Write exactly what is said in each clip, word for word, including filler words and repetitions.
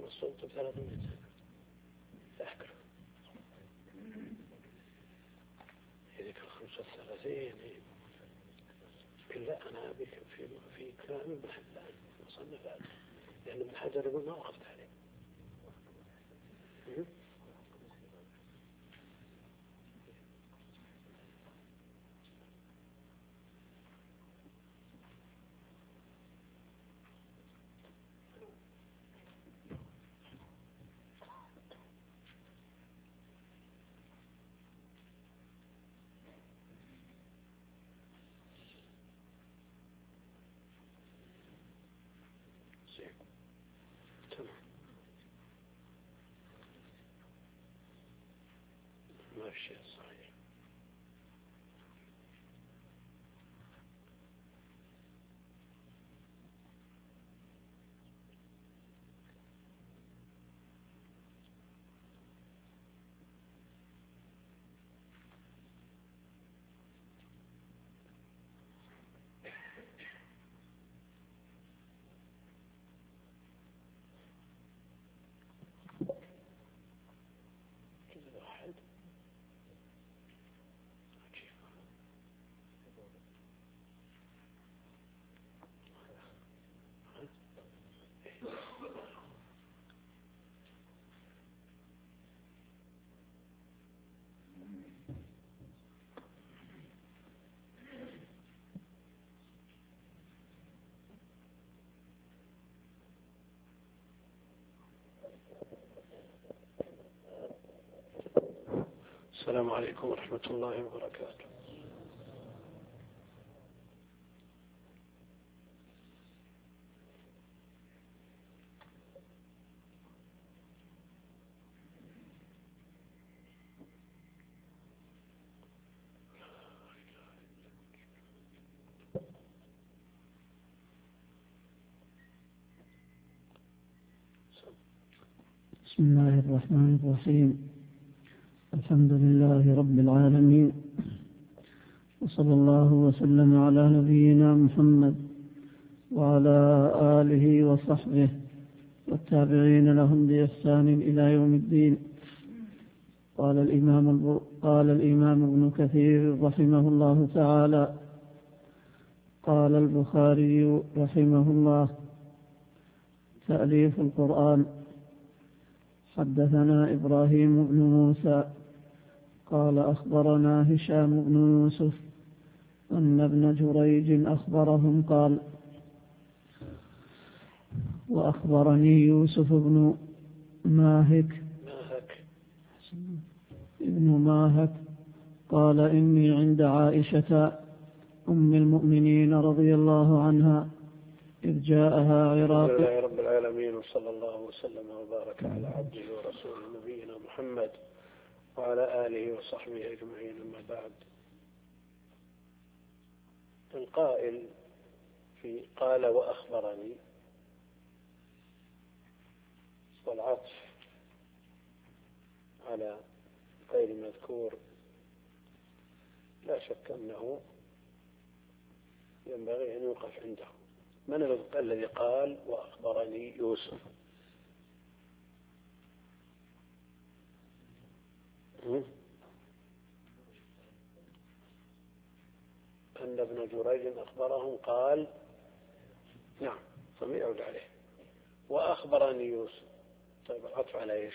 الصوت ثلاثمائة سنة أذكر هذيك الخمسة وثلاثين. لا أنا أبيك في في كلام ابن حبان مصنفات، لأن ابن حجر يقول ما وقفت عليه. ما في شيء صحيح. السلام عليكم ورحمة الله وبركاته. بسم الله الرحمن الرحيم. الحمد لله رب العالمين، وصلى الله وسلم على نبينا محمد وعلى آله وصحبه والتابعين لهم بإحسان إلى يوم الدين. قال الإمام قال الإمام ابن كثير رحمه الله تعالى: قال البخاري رحمه الله: تأليف القرآن. حدثنا إبراهيم بن موسى قال أخبرنا هشام بن يوسف أن ابن جريج أخبرهم قال: وأخبرني يوسف بن ماهك ابن ماهك قال: إني عند عائشة أم المؤمنين رضي الله عنها إذ جاءها عراق. الحمد لله رب العالمين، وصلى الله وسلم وبارك على عبده ورسوله نبينا محمد وعلى آله وصحبه أجمعين. أما بعد، القائل في قال وأخبرني والعطف على غير مذكور لا شك أنه ينبغي أن يوقف عنده. من الذي قال وأخبرني يوسف؟ أن ابن جريج أخبرهم قال نعم ثم يعود عليه وأخبرني يوسف. طيب العطف على إيش؟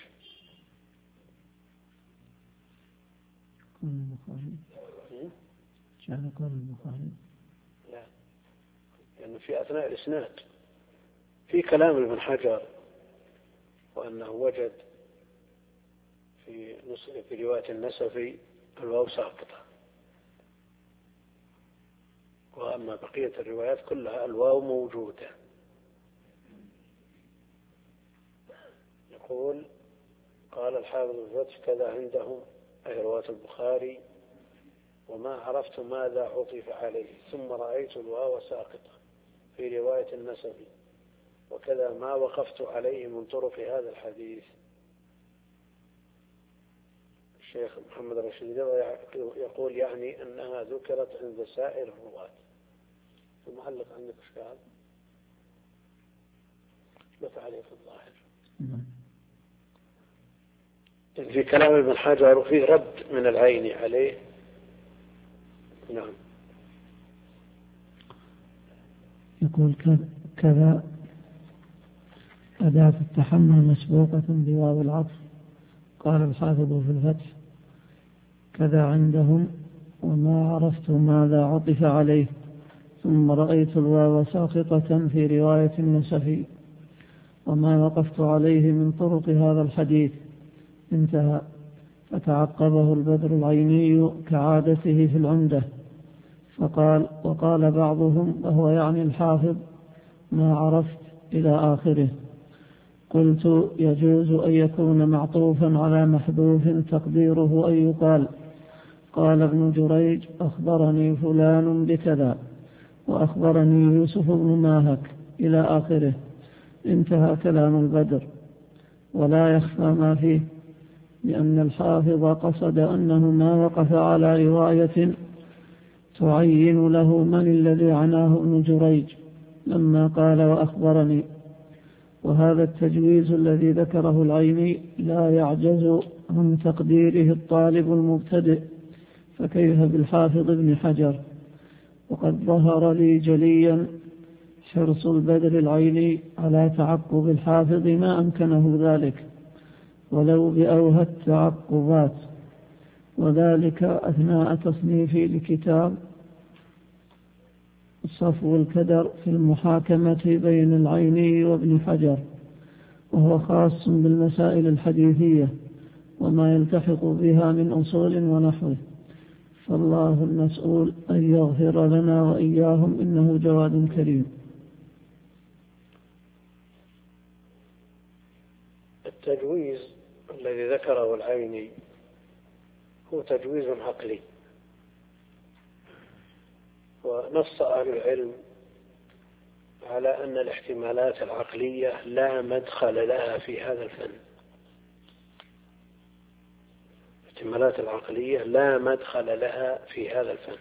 قال البخاري. جعل قال البخاري. لا، لأنه في أثناء الإسناد في كلام ابن حجر وأنه وجد في في رواية النسفي الواو ساقطة، وأما بقية الروايات كلها الواو موجودة. يقول قال الحافظ الفتح كذا عندهم أي رواة البخاري: وما عرفت ماذا عطف عليه، ثم رأيت الواو ساقطة في رواية النسبي، وكذا ما وقفت عليه من طرق هذا الحديث. الشيخ محمد رشيد يقول يعني أنها ذكرت عند سائر الرواة. المعلق عندك إشكال؟ لا تعليق الظاهر. في كلام ابن حجر وفيه رد من العين عليه. نعم. يقول كذا أداة التحمل مسبوقة بواو العطف. قال الحافظ في الفتح: كذا عندهم وما عرفت ماذا عطف عليه، ثم رأيت الواو ساقطة في رواية النسفي، وما وقفت عليه من طرق هذا الحديث. انتهى. فتعقبه البدر العيني كعادته في العمدة فقال: وقال بعضهم، وهو يعني الحافظ: ما عرفت إلى آخره. قلت: يجوز أن يكون معطوفا على محذوف تقديره أن يقال: قال ابن جريج: أخبرني فلان بكذا، وأخبرني يوسف بن ماهك، إلى آخره. انتهى كلام البدر. ولا يخفى ما فيه، لأن الحافظ قصد أنه ما وقف على رواية تعين له من الذي عناه ابن جريج لما قال: وأخبرني. وهذا التجويز الذي ذكره العيني لا يعجز عن تقديره الطالب المبتدئ، فكيف بالحافظ ابن حجر؟ وقد ظهر لي جليا حرص البدر العيني على تعقب الحافظ ما أمكنه ذلك ولو بأوهى التعقبات، وذلك أثناء تصنيفي لكتاب صفو الكدر في المحاكمة بين العيني وابن حجر، وهو خاص بالمسائل الحديثية وما يلتحق بها من أصول ونحوه. فالله المسؤول أن يغفر لنا وإياهم، إنه جواد كريم. التجويز الذي ذكره العيني هو تجويز عقلي، ونص أهل العلم على أن الاحتمالات العقلية لا مدخل لها في هذا الفن. الاحتمالات العقلية لا مدخل لها في هذا الفن،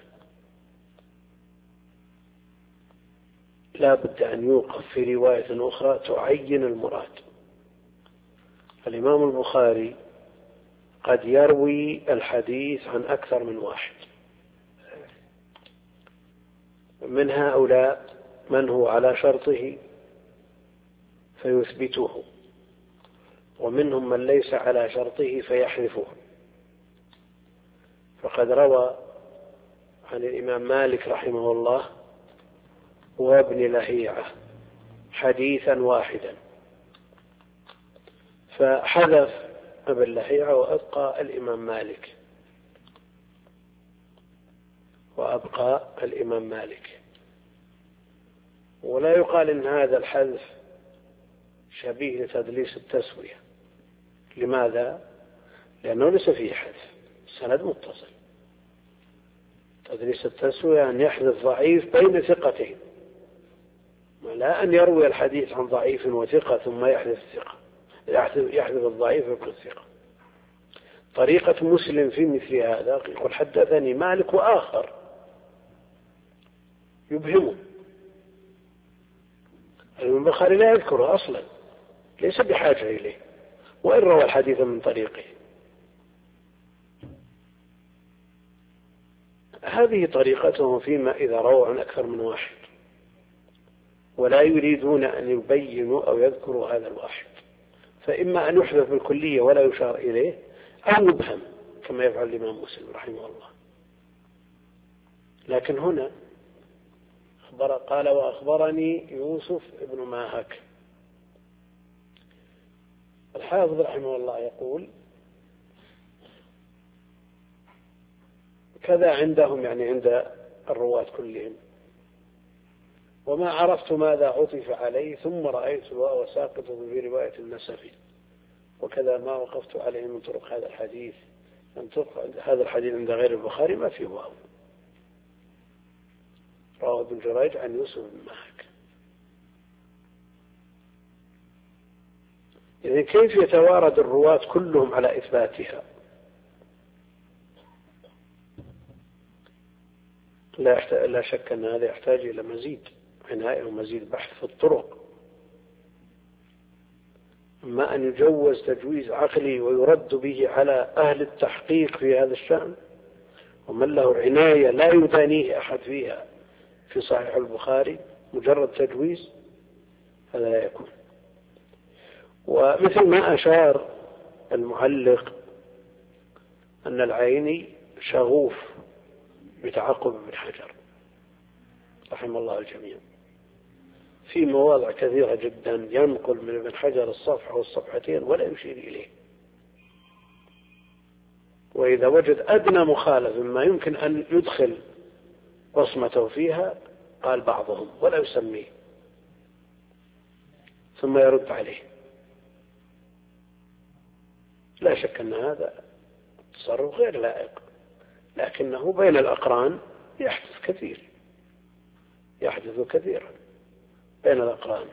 لا بد أن يوقف في رواية أخرى تعين المراد. الإمام البخاري قد يروي الحديث عن أكثر من واحد، من هؤلاء من هو على شرطه فيثبته، ومنهم من ليس على شرطه فيحذفه. فقد روى عن الإمام مالك رحمه الله وابن لهيعة حديثا واحدا، فحذف ابن لهيعة وأبقى الإمام مالك وأبقى الإمام مالك. ولا يقال إن هذا الحذف شبيه لتدليس التسوية. لماذا؟ لأنه ليس فيه حذف، السند متصل. تدليس التسوية أن يحذف ضعيف بين ثقتين، لا أن يروي الحديث عن ضعيف وثقة ثم يحذف الثقة، يحذف الضعيف ويبقى الثقة. طريقة مسلم في مثل هذا يقول: حدثني مالك وآخر، يبهمه. البخاري لا يذكره أصلا، ليس بحاجة إليه، وإن روى الحديث من طريقه. هذه طريقتهم فيما إذا رووا عن أكثر من واحد، ولا يريدون أن يبينوا أو يذكروا هذا الواحد، فإما أن يحذف بالكلية ولا يشار إليه، أو يبهم كما يفعل الإمام مسلم رحمه الله. لكن هنا أخبر قال: وأخبرني يوسف ابن ماهك. الحافظ رحمه الله يقول: كذا عندهم، يعني عند الرواة كلهم، وما عرفت ماذا عطف عليه، ثم رأيت الواو ساقطة في رواية النسفي، وكذا ما وقفت عليه من طرق هذا الحديث. من طرق هذا الحديث عند غير البخاري ما فيه واو. رواه ابن جريج عن يوسف بن ماهك. يعني كيف يتوارد الرواة كلهم على إثباتها؟ لا لا شك أن هذا يحتاج إلى مزيد عناية ومزيد بحث في الطرق. أما أن يجوز تجويز عقلي ويرد به على أهل التحقيق في هذا الشأن ومن له عناية لا يدانيه أحد فيها في صحيح البخاري مجرد تجويز، هذا لا يكون. ومثل ما أشار المعلق أن العيني شغوف بتعقب ابن حجر رحمه الله الجميع في مواضع كثيرة جدا، ينقل من ابن حجر الصفحة والصفحتين ولا يشير إليه، وإذا وجد أدنى مخالف مما يمكن أن يدخل بصمته فيها قال بعضهم ولا يسميه ثم يرد عليه. لا شك أن هذا تصرف غير لائق، لكنه بين الأقران يحدث كثير، يحدث كثيرا بين الأقران،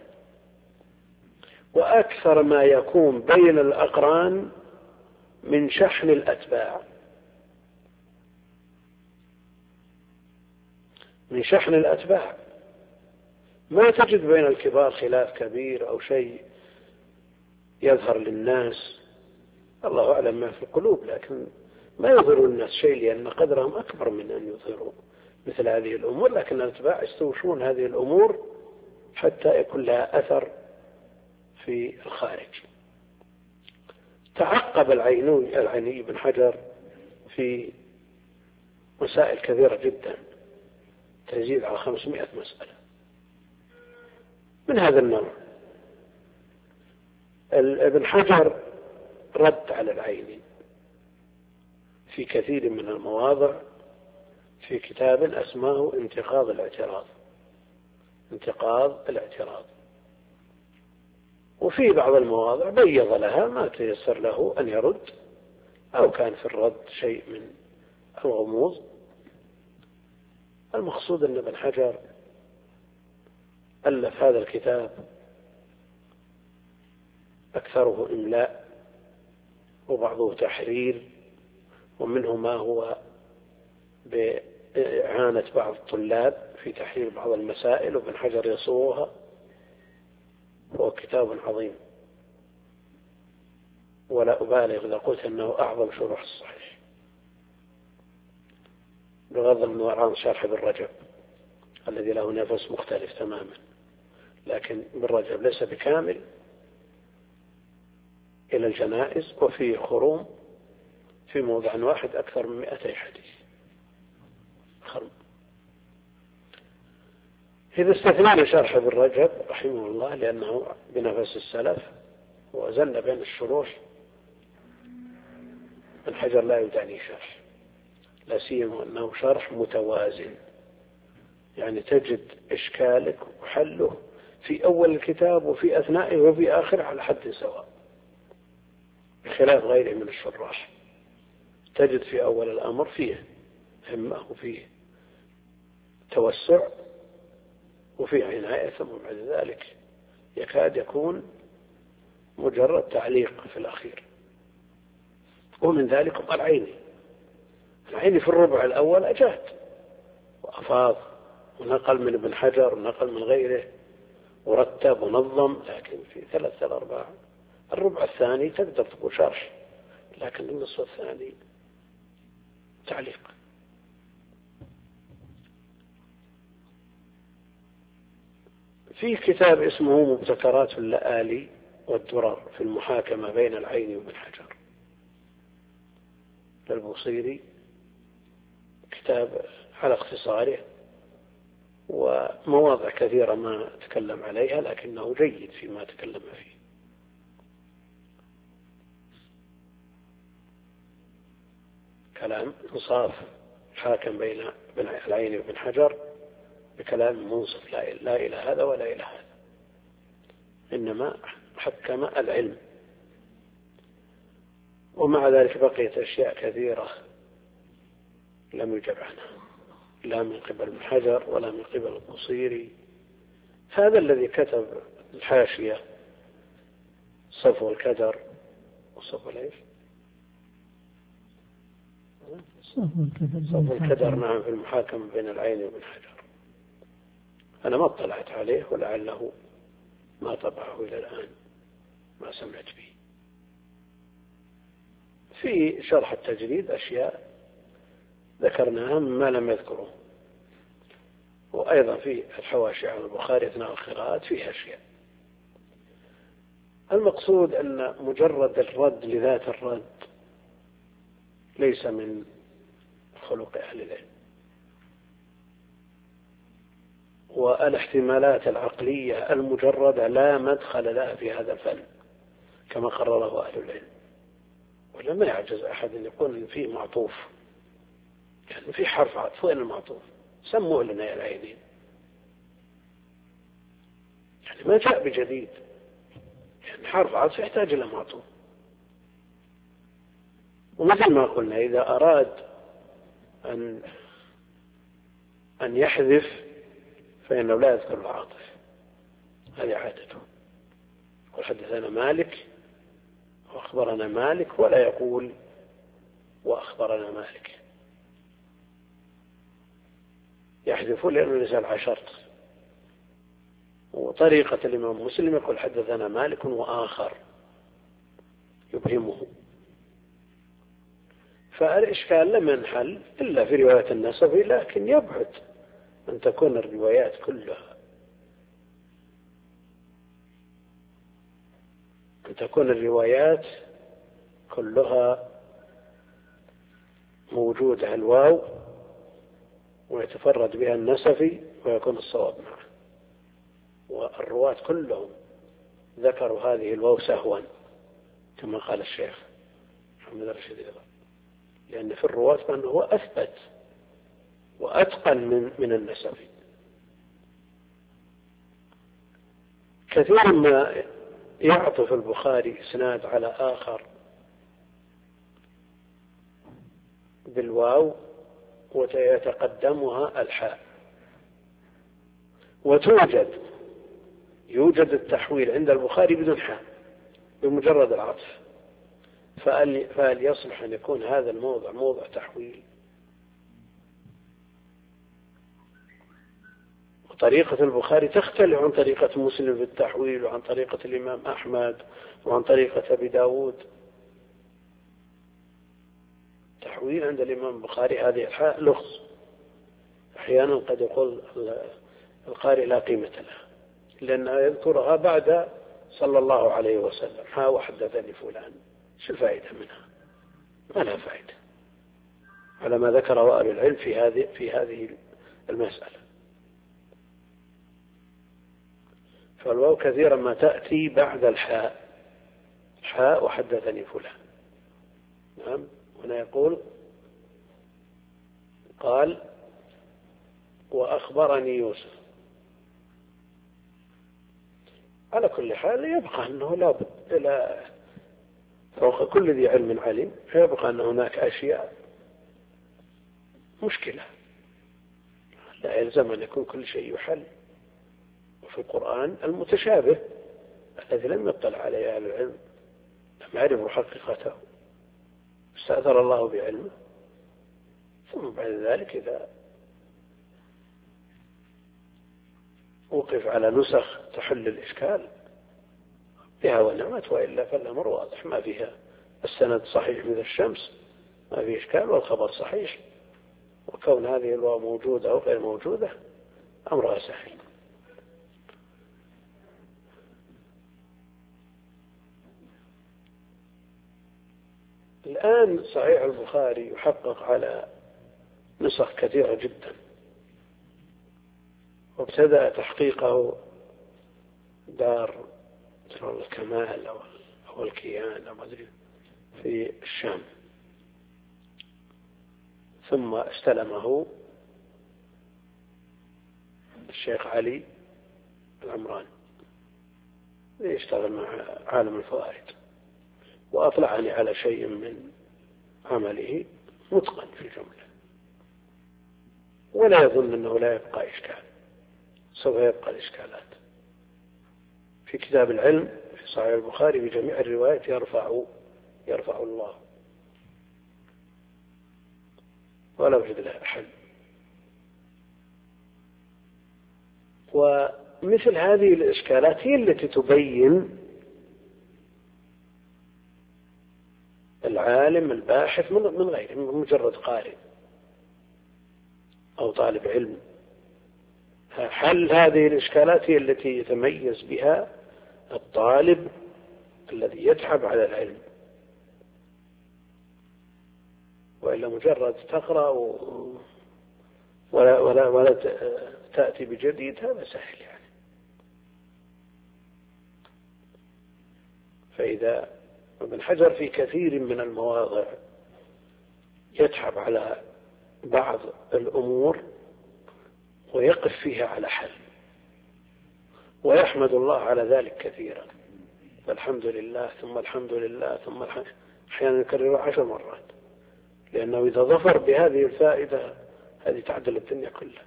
وأكثر ما يكون بين الأقران من شحن الأتباع، من شحن الأتباع. ما تجد بين الكبار خلاف كبير أو شيء يظهر للناس، الله أعلم ما في القلوب، لكن ما يظهر الناس شيء لأن قدرهم أكبر من أن يظهروا مثل هذه الأمور، لكن الأتباع يستوشون هذه الأمور حتى يكون لها أثر في الخارج. تعقب العيني العيني بن حجر في مسائل كثيرة جدا تزيد على خمسمائة مسألة من هذا النوع. ابن حجر رد على العيني في كثير من المواضع في كتاب اسمه انتقاض الاعتراض، انتقاض الاعتراض، وفي بعض المواضع بيض لها ما تيسر له أن يرد أو كان في الرد شيء من الغموض. المقصود أن ابن حجر ألف هذا الكتاب أكثره إملاء وبعضه تحرير، ومنه ما هو بإعانة بعض الطلاب في تحرير بعض المسائل وابن حجر يصوغها، هو كتاب عظيم ولا أبالغ إذا قلت أنه أعظم شروح الصحيح بغض النظر عن شرح ابن رجب الذي له نفس مختلف تماما، لكن ابن رجب ليس بكامل إلى الجنائز، وفيه خروم في موضع واحد أكثر من مئتي حديث خرم. إذا استثنانا شرح ابن رجب رحمه الله لأنه بنفس السلف وزن بين الشروح، ابن حجر لا يدعني شرح، لا سيما أنه شرح متوازن، يعني تجد إشكالك وحله في أول الكتاب وفي أثنائه وفي آخره على حد سواء، بخلاف غيره من الشراح تجد في أول الأمر فيه همة وفيه توسع وفيه عناية، ثم بعد ذلك يكاد يكون مجرد تعليق في الأخير. ومن ذلك العيني العيني في الربع الأول أجاد وأفاض ونقل من ابن حجر ونقل من غيره ورتب ونظم، لكن في ثلاثة الأرباع الربع الثاني تقدر تقول شرح، لكن النصف الثاني تعليق. في كتاب اسمه مبتكرات اللآلي والدرر في المحاكمة بين العيني وابن حجر للبوصيري، كتاب على اختصاره ومواضع كثيرة ما تكلم عليها لكنه جيد فيما تكلم فيه. كلام انصاف حاكم بين العيني وابن حجر بكلام منصف، لا, لا إلى هذا ولا إلى هذا، إنما حكم العلم. ومع ذلك بقيت أشياء كثيرة لم يجب عنها لا من قبل ابن حجر ولا من قبل البوصيري. هذا الذي كتب الحاشية صفو الكدر وصفو ليش صفو الكدر, صفو الكدر نعم في المحاكمة بين العين وابن حجر، أنا ما اطلعت عليه ولعله ما طبعه إلى الآن. ما سمعت به. في شرح التجريد أشياء ذكرناها مما لم يذكره، وأيضا في الحواشي على البخاري أثناء القراءات فيها أشياء. المقصود أن مجرد الرد لذات الرد ليس من خلق أهل العلم، والاحتمالات العقلية المجردة لا مدخل لها في هذا الفن كما قرره أهل العلم. ولما يعجز أحد أن يقول إن فيه معطوف، يعني في حرف عطف، وين المعطوف؟ سموه لنا يا العينين، يعني ما جاء بجديد، يعني حرف عطف يحتاج إلى معطوف. ومثل ما قلنا إذا أراد أن أن يحذف فإنه لا يذكر العاطف، هذه عادته. يقول حدثنا مالك وأخبرنا مالك، ولا يقول وأخبرنا مالك، يحذف لأنه ليس العشرط. وطريقة الإمام مسلم يقول حدثنا مالك وآخر يبهمه. فالإشكال لم ينحل إلا في رواية النسبي، لكن يبعد أن تكون الروايات كلها أن تكون الروايات كلها موجودة الواو ويتفرد بها النسفي ويكون الصواب معه. والرواة كلهم ذكروا هذه الواو سهوا كما قال الشيخ محمد رشيد الرضا، لأن في الرواة من هو أثبت وأتقن من من النسفي. كثيرا ما يعطف البخاري إسناد على آخر بالواو ويتقدمها الحاء، وتوجد يوجد التحويل عند البخاري بدون حاء بمجرد العطف. فهل يصلح أن يكون هذا الموضع موضع تحويل؟ طريقة البخاري تختلف عن طريقة مسلم في التحويل، وعن طريقة الإمام أحمد، وعن طريقة أبي داود. تحويل عند الإمام البخاري هذه الحاء لغز، أحيانا قد يقول القارئ لا قيمة لها لأنه يذكرها بعد صلى الله عليه وسلم، ها وحدثني فلان، شو الفائدة منها؟ ما لها فائدة على ما ذكره أهل العلم في هذه في هذه المسألة. فالواو كثيرا ما تأتي بعد الحاء، حاء وحدثني فلان. نعم. هنا يقول قال وأخبرني يوسف. على كل حال يبقى أنه لا بد إلى فوق كل ذي علم علم، فيبقى أن هناك أشياء مشكلة لا يلزم أن يكون كل شيء يحل. وفي القرآن المتشابه الذي لم يطلع عليه أهل العلم لم يعرفوا حقيقته استأثر الله بعلمه، ثم بعد ذلك إذا وقف على نسخ تحل الإشكال بها ونعمت، وإلا فالأمر واضح ما فيها. السند صحيح مثل الشمس ما فيه إشكال، والخبر صحيح، وكون هذه الواو موجودة أو غير موجودة أمرها سهل. الآن صحيح البخاري يحقق على نسخ كثيرة جدا، وابتدأ تحقيقه دار الكمال أو الكيان أو مدري في الشام، ثم استلمه الشيخ علي العمران ليشتغل مع عالم الفوائد، وأطلعني على شيء من عمله متقن في الجملة، ولا يظن أنه لا يبقى إشكال، سوف يبقى الإشكالات. في كتاب العلم في صحيح البخاري بجميع الروايات يرفع يرفع الله ولا وجد له أحد. ومثل هذه الإشكالات هي التي تبين العالم الباحث من غيره، من مجرد قارئ أو طالب علم. حل هذه الإشكالات هي التي يتميز بها الطالب الذي يتعب على العلم، وإلا مجرد تقرأ ولا, ولا, ولا تأتي بجديد هذا سهل يعني. فإذا ابن حجر في كثير من المواضع يتعب على بعض الأمور ويقف فيها على حل، ويحمد الله على ذلك كثيرا، فالحمد لله ثم الحمد لله ثم الحمد، أحيانا يكررها عشر مرات، لأنه إذا ظفر بهذه الفائدة هذه تعدل الدنيا كلها.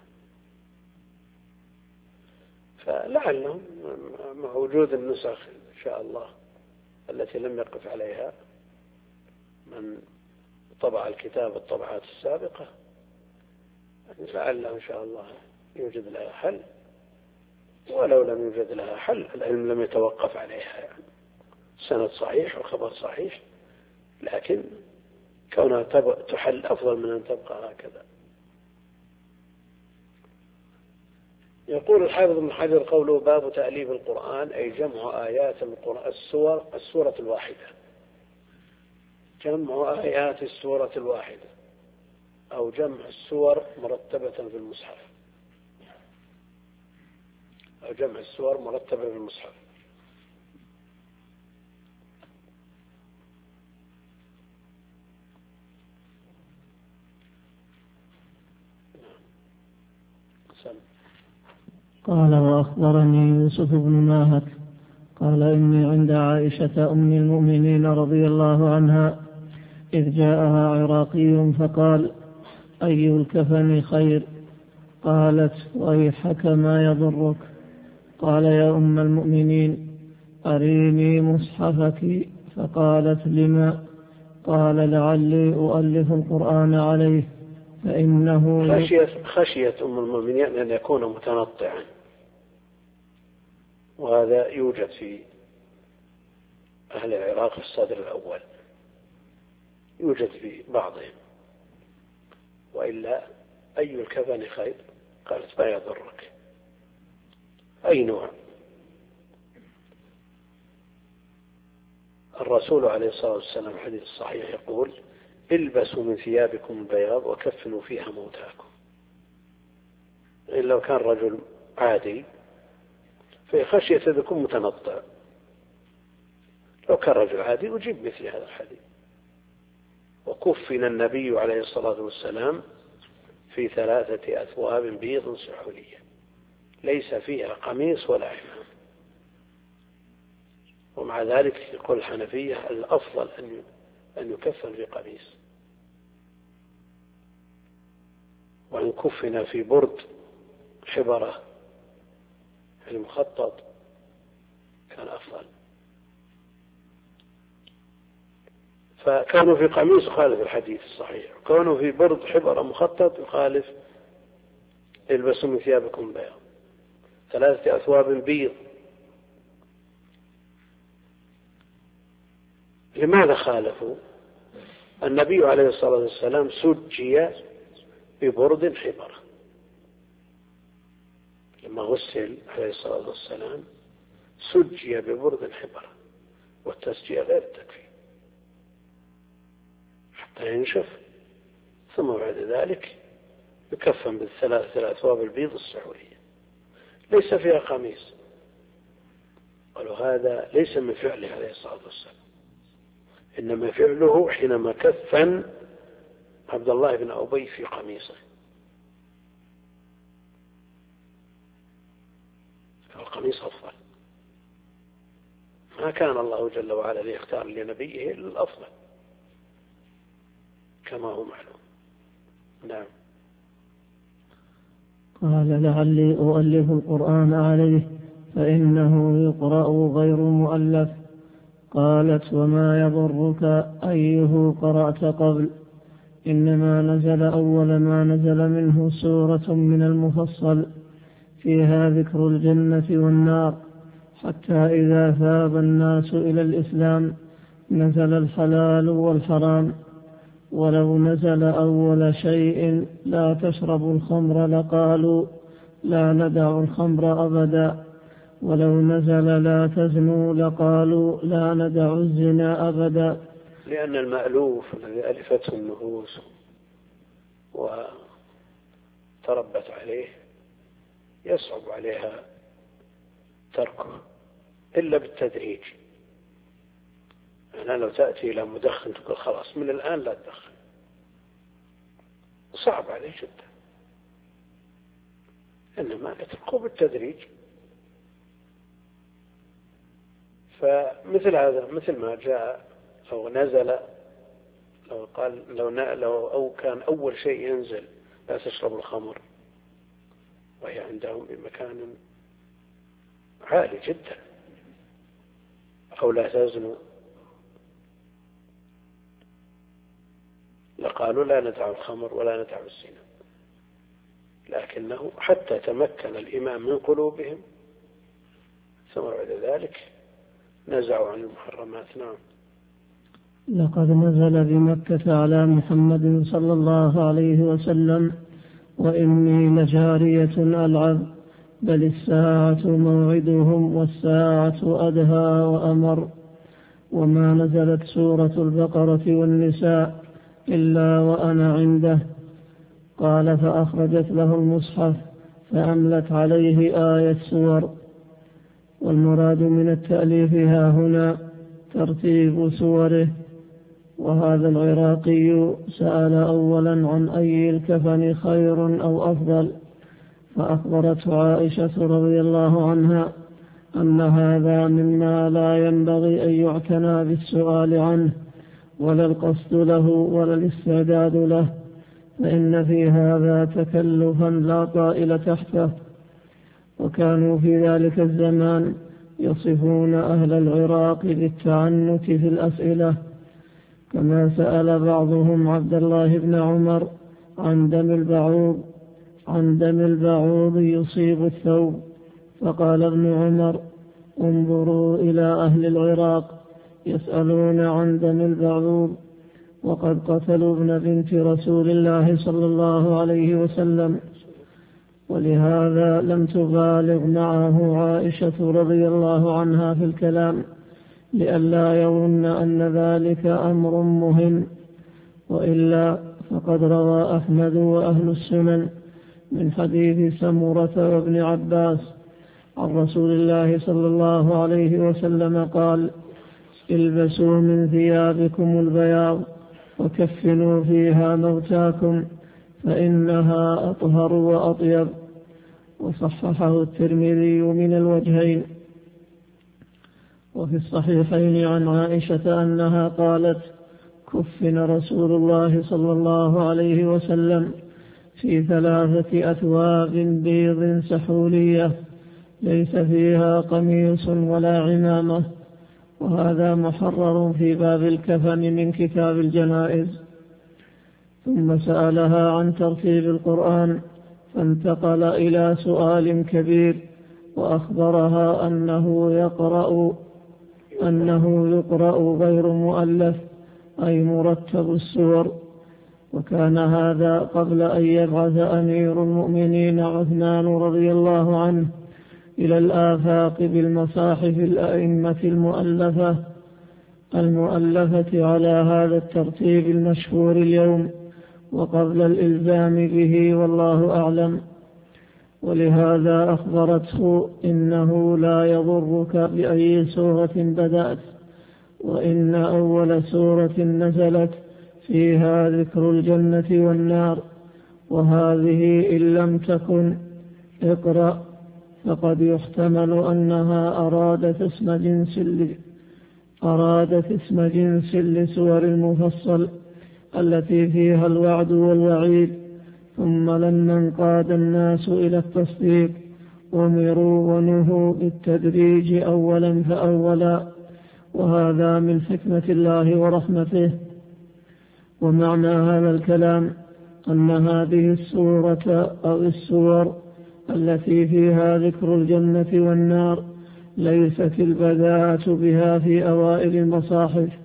فلعلهم مع وجود النسخ إن شاء الله التي لم يقف عليها من طبع الكتاب الطبعات السابقة، لعله إن شاء الله يوجد لها حل، ولو لم يوجد لها حل العلم لم يتوقف عليها يعني. سند صحيح وخبر صحيح، لكن كونها تحل أفضل من أن تبقى هكذا. يقول الحافظ ابن حجر قوله باب تأليف القرآن أي جمع آيات القرآن السور السورة الواحدة، جمع آيات السورة الواحدة أو جمع السور مرتبة في المصحف، أو جمع السور مرتبة في المصحف. قال وأخبرني يوسف بن ماهك قال إني عند عائشة أم المؤمنين رضي الله عنها إذ جاءها عراقي فقال أي الكفن خير؟ قالت ويحك ما يضرك. قال يا أم المؤمنين أريني مصحفك. فقالت لما؟ قال لعلي أؤلف القرآن عليه فإنه خشيت, خشيت أم المؤمنين أن يكون متنطعا، وهذا يوجد في أهل العراق في الصدر الأول، يوجد في بعضهم. وإلا أي الكفن خير؟ قالت ما يضرك. أي نوع؟ الرسول عليه الصلاة والسلام حديث صحيح يقول البسوا من ثيابكم البياض وكفنوا فيها موتاكم. إلا لو كان رجل عادي فخشية أن يكون متنطع، لو كان رجل عادي أجيب مثل هذا الحديث. وكفن النبي عليه الصلاة والسلام في ثلاثة أثواب بيض سحولية ليس فيها قميص ولا عمام. ومع ذلك يقول الحنفية الأفضل أن يكفن في قميص، وأن كفن في برد حبرة المخطط كان أفضل. فكانوا في قميص يخالف الحديث الصحيح، كانوا في برد حبرة مخطط يخالف البسوا من ثيابكم بياض ثلاثة أثواب بيض. لماذا خالفوا؟ النبي عليه الصلاة والسلام سجي ببرد حبرة، لما غسل عليه الصلاة والسلام سجي ببرد حبرة، والتسجية غير التكفير حتى ينشف، ثم بعد ذلك يكفن بالثلاثة الأثواب البيض السحورية ليس فيها قميص. قالوا هذا ليس من فعله عليه الصلاة والسلام، إنما فعله حينما كفن عبد الله بن أبي في قميصه، القميص أفضل. ما كان الله جل وعلا ليختار لنبيه الأفضل كما هو معلوم. نعم. قال لعلي أؤلف القرآن عليه فإنه يقرأ غير مؤلف. قالت وما يضرك أيه قرأت قبل؟ إنما نزل أول ما نزل منه سورة من المفصل فيها ذكر الجنة والنار، حتى إذا ثاب الناس إلى الإسلام نزل الحلال والحرام، ولو نزل أول شيء لا تشربوا الخمر لقالوا لا ندع الخمر أبدا، ولو نزل لا تزنوا لقالوا لا ندع الزنا أبدا. لأن المألوف الذي ألفته النفوس وتربت عليه يصعب عليها تركه إلا بالتدريج. يعني لو تأتي إلى مدخن تقول خلاص من الآن لا تدخن، صعب عليه جدا، إنما اتركه بالتدريج. فمثل هذا مثل ما جاء لو نزل لو قال لو لو أو كان أول شيء ينزل لا تشرب الخمر، وهي عندهم بمكان عالي جدا، أو لا تزنوا لقالوا لا ندع الخمر ولا ندع الزنا، لكنه حتى تمكن الإمام من قلوبهم ثم بعد ذلك نزعوا عن المحرمات. نعم. لقد نزل بمكة على محمد صلى الله عليه وسلم وإني لجارية ألعب، بل الساعة موعدهم والساعة أدهى وأمر. وما نزلت سورة البقرة والنساء إلا وأنا عنده. قال فأخرجت له المصحف فأملت عليه آية سور. والمراد من التأليف ها هنا ترتيب سوره. وهذا العراقي سأل أولا عن أي الكفن خير أو أفضل، فأخبرته عائشة رضي الله عنها أن هذا مما لا ينبغي أن يعتنى بالسؤال عنه ولا القصد له ولا الاستعداد له، فإن في هذا تكلفا لا طائل تحته. وكانوا في ذلك الزمان يصفون أهل العراق بالتعنت في الأسئلة، كما سأل بعضهم عبد الله بن عمر عن دم البعوض عن دم البعوض يصيب الثوب، فقال ابن عمر انظروا إلى أهل العراق يسألون عن دم البعوض وقد قتلوا ابن بنت رسول الله صلى الله عليه وسلم. ولهذا لم تبالغ معه عائشة رضي الله عنها في الكلام لئلا يظن أن ذلك أمر مهم. وإلا فقد روى أحمد وأهل السنن من حديث سمرة وابن عباس عن رسول الله صلى الله عليه وسلم قال البسوا من ثيابكم البياض وكفنوا فيها موتاكم فإنها أطهر وأطيب. وصححه الترمذي من الوجهين. وفي الصحيحين عن عائشة أنها قالت كفن رسول الله صلى الله عليه وسلم في ثلاثة أثواب بيض سحولية ليس فيها قميص ولا عمامة. وهذا محرر في باب الكفن من كتاب الجنائز. ثم سألها عن ترتيب القرآن فانتقل إلى سؤال كبير، وأخبرها أنه يقرأ أنه يقرأ غير مؤلف أي مرتب السور. وكان هذا قبل أن يبعث أمير المؤمنين عثمان رضي الله عنه إلى الآفاق بالمصاحف الأئمة المؤلفة المؤلفة على هذا الترتيب المشهور اليوم، وقبل الإلزام به والله أعلم. ولهذا أخبرته إنه لا يضرك بأي سورة بدأت، وإن أول سورة نزلت فيها ذكر الجنة والنار، وهذه إن لم تكن اقرأ، فقد يحتمل أنها أرادت اسم جنس أرادت اسم جنس لسور المفصل التي فيها الوعد والوعيد. ثم لما انقاد الناس إلى التصديق أمروا ونهوا بالتدريج أولا فأولا، وهذا من حكمة الله ورحمته. ومعنى هذا الكلام أن هذه السورة أو السور التي فيها ذكر الجنة والنار ليست البداءة بها في أوائل المصاحف،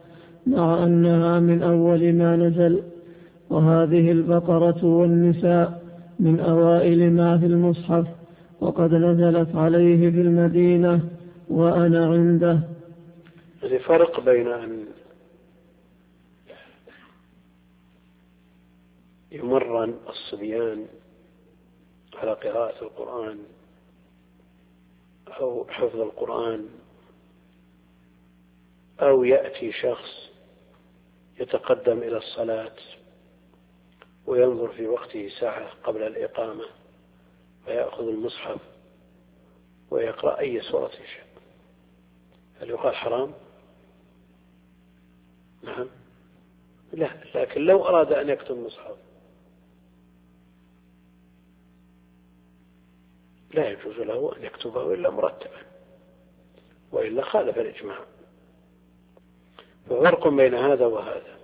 مع أنها من أول ما نزل، وهذه البقرة والنساء من أوائل ما في المصحف، وقد نزلت عليه في المدينة وأنا عنده. هذا فرق بين أن يمرن الصبيان على قراءة القرآن أو حفظ القرآن، أو يأتي شخص يتقدم إلى الصلاة وينظر في وقته ساعة قبل الإقامة ويأخذ المصحف ويقرأ أي سورة يشاء. هل يقال حرام؟ نعم، لا، لكن لو أراد أن يكتب مصحف لا يجوز له أن يكتبه إلا مرتبا، وإلا خالف الإجماع. ففرق بين هذا وهذا،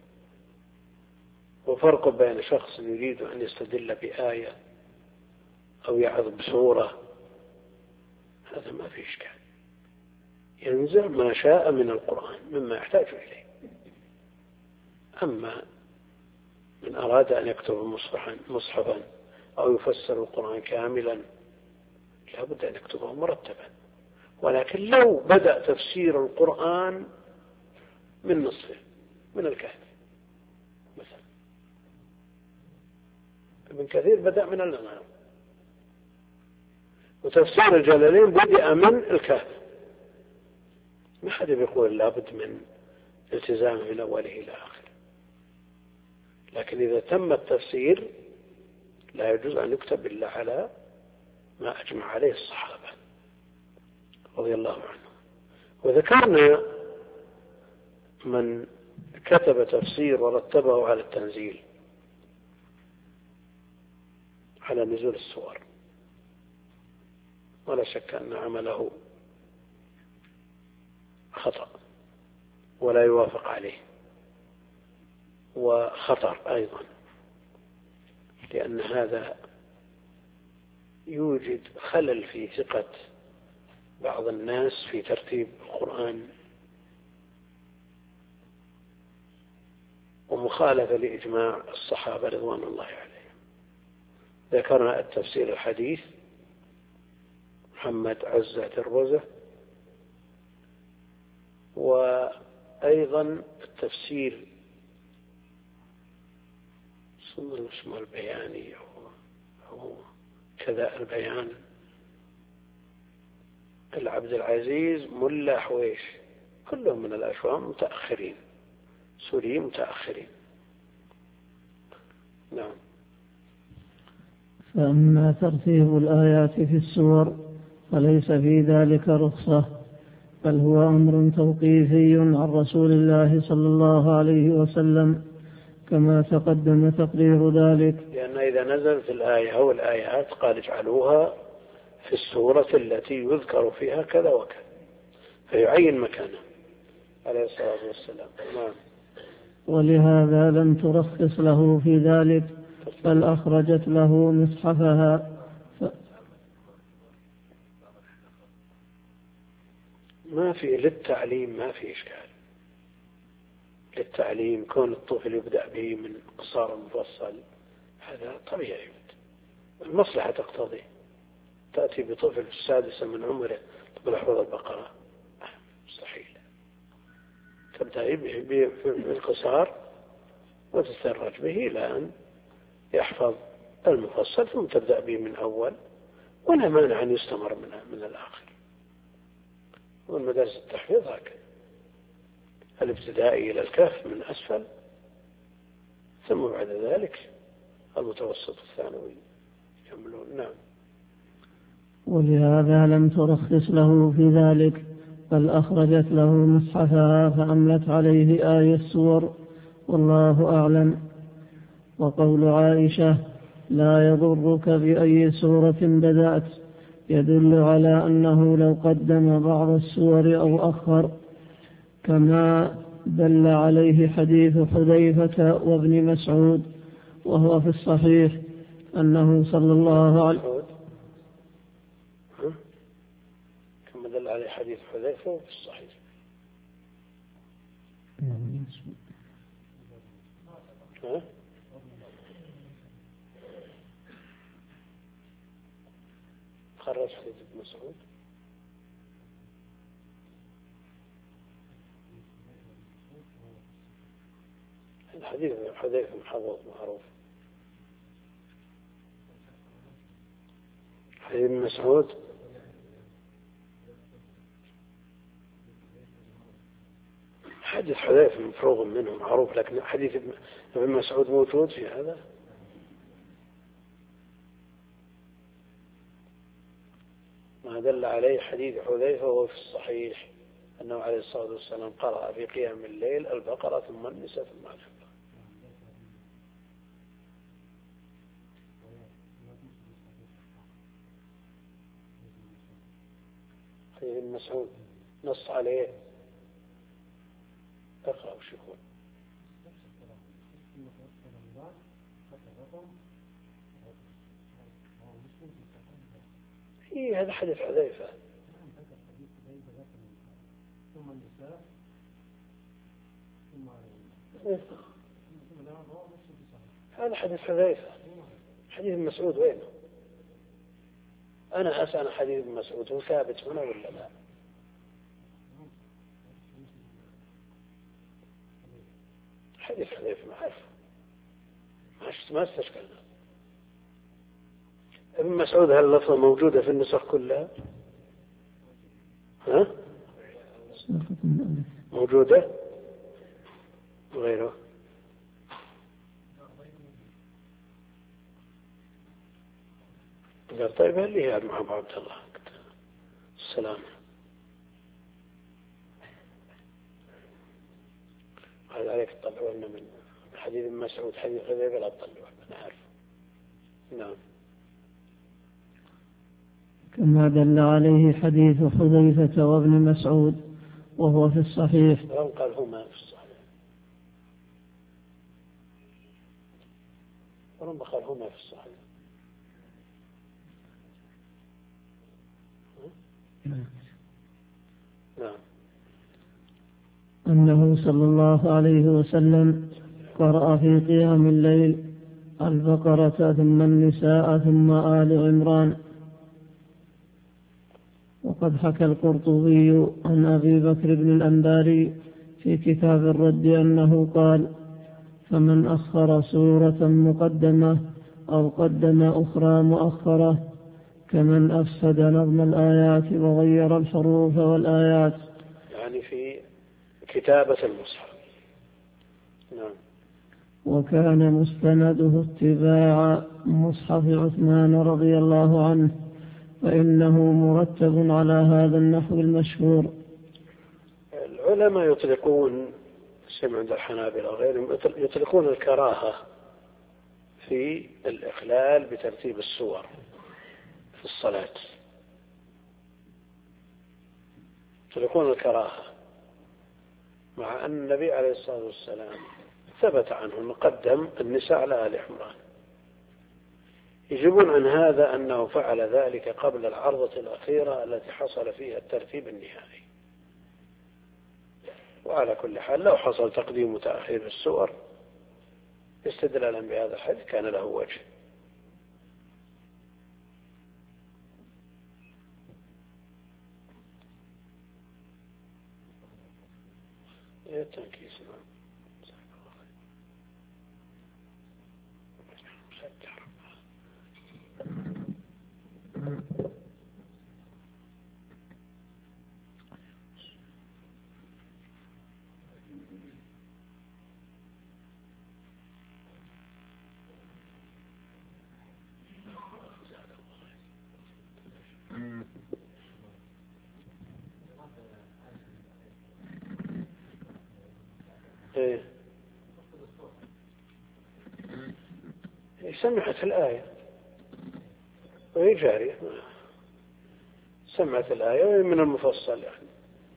وفرق بين شخص يريد أن يستدل بآية أو يعظ بسورة، هذا ما في إشكال، ينزع ما شاء من القرآن مما يحتاج إليه. أما من أراد أن يكتب مصحفا أو يفسر القرآن كاملا لا بد أن يكتبه مرتبا. ولكن لو بدأ تفسير القرآن من نصفه من الكهف مثلا، ابن كثير بدأ من الأنعام، وتفسير الجلالين بدأ من الكهف، ما حد بيقول لابد من التزام من أوله إلى آخره. لكن إذا تم التفسير لا يجوز أن يكتب إلا على ما أجمع عليه الصحابة رضي الله عنهم. وذكرنا من كتب تفسير ورتبه على التنزيل على نزول السور، ولا شك أن عمله خطأ ولا يوافق عليه، وخطر أيضا، لأن هذا يوجد خلل في ثقة بعض الناس في ترتيب القرآن، ومخالفة لإجماع الصحابة رضوان الله عليهم. ذكرنا التفسير الحديث محمد عزة الرزة، وأيضا التفسير اسمه البياني أو كذا البيان العبد العزيز ملا حويش، كلهم من الأشوام متأخرين، سوريين متأخرين. نعم. فأما ترتيب الآيات في السور فليس في ذلك رخصة، بل هو أمر توقيفي عن رسول الله صلى الله عليه وسلم، كما تقدم تقرير ذلك. لأن إذا نزلت الآية أو الآيات قال اجعلوها في السورة التي يذكر فيها كذا وكذا، فيعين مكانه عليه الصلاة والسلام. نعم. ولهذا لم ترخص له في ذلك، بل أخرجت له مصحفها. ف... ما في للتعليم ما في إشكال، للتعليم كون الطفل يبدأ به من قصار مفصل هذا طبيعي، المصلحة تقتضي. تأتي بطفل في السادسة من عمره تقول احفظ البقرة، مستحيل. تبدأ به بالقصار وتتدرج به إلى أن يحفظ المفصل، ثم تبدأ به من أول، ولا مانع أن يستمر من من الآخر. والمدارس التحفيظ هكذا، الابتدائي إلى الكهف من أسفل، ثم بعد ذلك المتوسط الثانوي يكملون. نعم. ولهذا لم ترخص له في ذلك، بل أخرجت له مصحفها فأملت عليه آية السور، والله أعلم. وقول عائشة لا يضرك بأي سورة بدأت يدل على أنه لو قدم بعض السور أو أخر، كما دل عليه حديث حذيفة وابن مسعود، وهو في الصحيح أنه صلى الله عليه وسلم كما دل عليه حديث حذيفة في الصحيح. ها؟ خرج حديث ابن مسعود. الحديث حذيفة محفوظ معروف. حديث ابن مسعود حديث حذيفة مفروغ منه معروف، لكن حديث ابن مسعود موجود في هذا. ما دل عليه حديث حذيفة وهو في الصحيح أنه عليه الصلاة والسلام قرأ في قيام الليل البقرة ثم النساء ثم الفجر. حديث ابن مسعود نص عليه. اقرأ وش يقول. إيه هذا حديث حذيفة. إيه؟ هذا حديث حذيفة. حديث ابن مسعود وينه؟ أنا أسأل حديث ابن مسعود هو ثابت هنا ولا لا؟ حديث حذيفة ما أعرف، ما استشكلنا. ابن مسعود هل اللفظة موجودة في النسخ كلها؟ ها؟ موجودة وغيره. قال طيب هل لي مع أبو عبد الله السلام. قال عليك تطلعوا لنا من حديث ابن مسعود حديث حذيفة لا تطلعوا أنا عارف. نعم. كما دل عليه حديث حذيفة وابن مسعود وهو في الصحيح. قال هما في الصحيح. ورم قال هما في الصحيح. نعم. أنه صلى الله عليه وسلم قرأ في قيام الليل البقرة ثم النساء ثم آل عمران. وقد حكى القرطبي عن أبي بكر بن الأنباري في كتاب الرد أنه قال: فمن أخر سورة مقدمة أو قدم أخرى مؤخرة كمن أفسد نظم الآيات وغير الحروف والآيات. يعني في كتابة المصحف. نعم. وكان مستنده اتباع مصحف عثمان رضي الله عنه، فإنه مرتب على هذا النحو المشهور. العلماء يطلقون سمع عند الحنابلة وغيرهم يطلقون الكراهة في الإخلال بترتيب السور في الصلاة. يطلقون الكراهة مع أن النبي عليه الصلاة والسلام ثبت عنه أنه قدم النساء على آل عمران. يجيبون عن هذا أنه فعل ذلك قبل العرضة الأخيرة التي حصل فيها الترتيب النهائي. وعلى كل حال لو حصل تقديم وتأخير السور استدلالا بهذا الحديث كان له وجه. التنكيس إيه. سمعت الآية وهي جارية، سمعت الآية وهي من المفصل يعني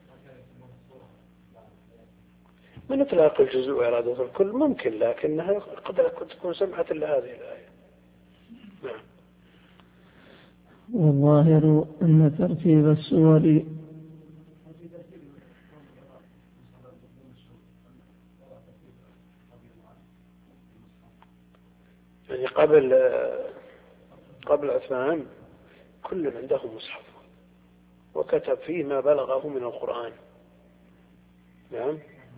من إطلاق الجزء وإرادة الكل ممكن، لكنها قد تكون سمعت إلا هذه الآية. نعم. والظاهر أن ترتيب السور يعني قبل قبل عثمان كل عنده مصحف وكتب فيه ما بلغه من القرآن. نعم.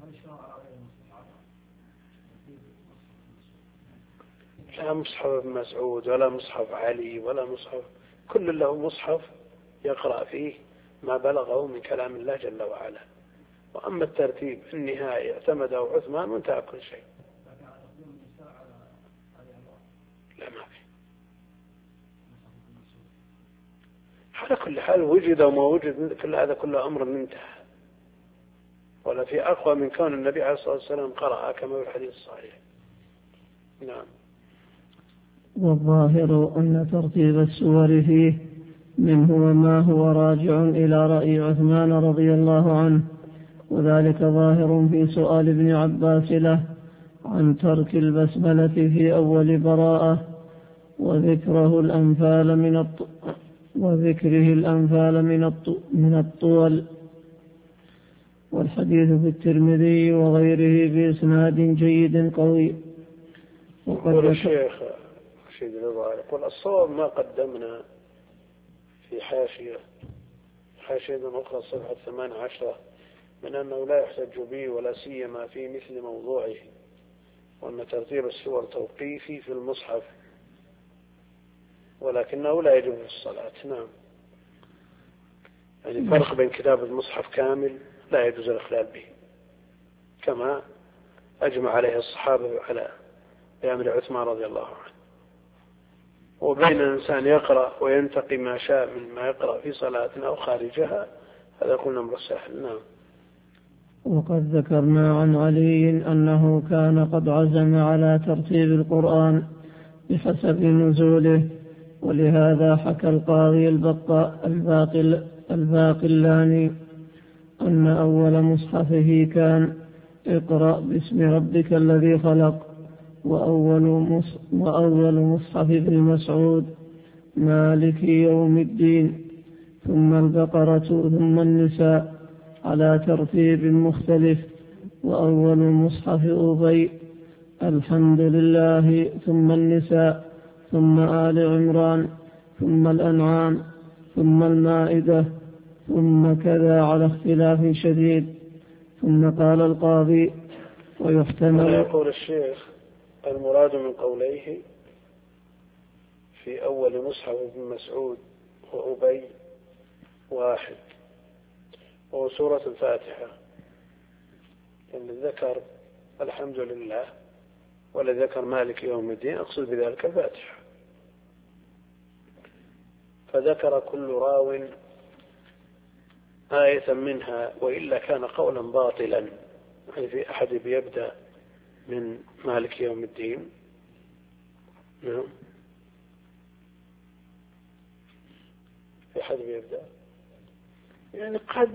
لا مصحف ابن مسعود ولا مصحف علي ولا مصحف، كل له مصحف يقرأ فيه ما بلغه من كلام الله جل وعلا. وأما الترتيب النهائي اعتمده عثمان وانتهى كل شيء. لا ما في. على كل حال وجد وما وجد كل هذا كله أمر منتهى، ولا في أقوى من كون النبي عليه الصلاة والسلام قرأ كما في الحديث الصحيح. نعم. والظاهر أن ترتيب السور فيه منه وما هو راجع إلى رأي عثمان رضي الله عنه، وذلك ظاهر في سؤال ابن عباس له عن ترك البسملة في أول براءة وذكره الأنفال من الط... وذكره الأنفال من الط... من الطول. والحديث في الترمذي وغيره بإسناد جيد قوي. يقول الشيخ رشيد رضا يقول الصواب ما قدمنا في حاشية حاشية أخرى صفحة ثمان عشرة من أنه لا يحتج به ولا سيما في مثل موضوعه، وأن ترتيب السور توقيفي في المصحف ولكنه لا يجب في الصلاة. نعم. يعني فرق بين كتاب المصحف كامل لا يجوز الإخلال به كما أجمع عليه الصحابة على بأمر عثمان رضي الله عنه، وبين الإنسان يقرأ وينتقي ما شاء من ما يقرأ في صلاة أو خارجها، هذا يكون أمر سهل. نعم. وقد ذكرنا عن علي أنه كان قد عزم على ترتيب القرآن بحسب نزوله، ولهذا حكى القاضي الباقل الباقلاني أن أول مصحفه كان اقرأ باسم ربك الذي خلق، وأول, مص... وأول مصحف ابن مسعود مالك يوم الدين، ثم البقرة ثم النساء على ترتيب مختلف، وأول مصحف أبي الحمد لله ثم النساء ثم آل عمران ثم الأنعام ثم المائدة ثم كذا على اختلاف شديد. ثم قال القاضي ويحتمل. يقول الشيخ المراد من قوليه في أول مصحف ابن مسعود وأبي واحد وهو سورة الفاتحة، يعني ذكر الحمد لله ولا ذكر مالك يوم الدين، أقصد بذلك الفاتحة. فذكر كل راو آية منها، وإلا كان قولا باطلا. يعني في أحد بيبدأ من مالك يوم الدين. نعم. في أحد بيبدأ يعني قد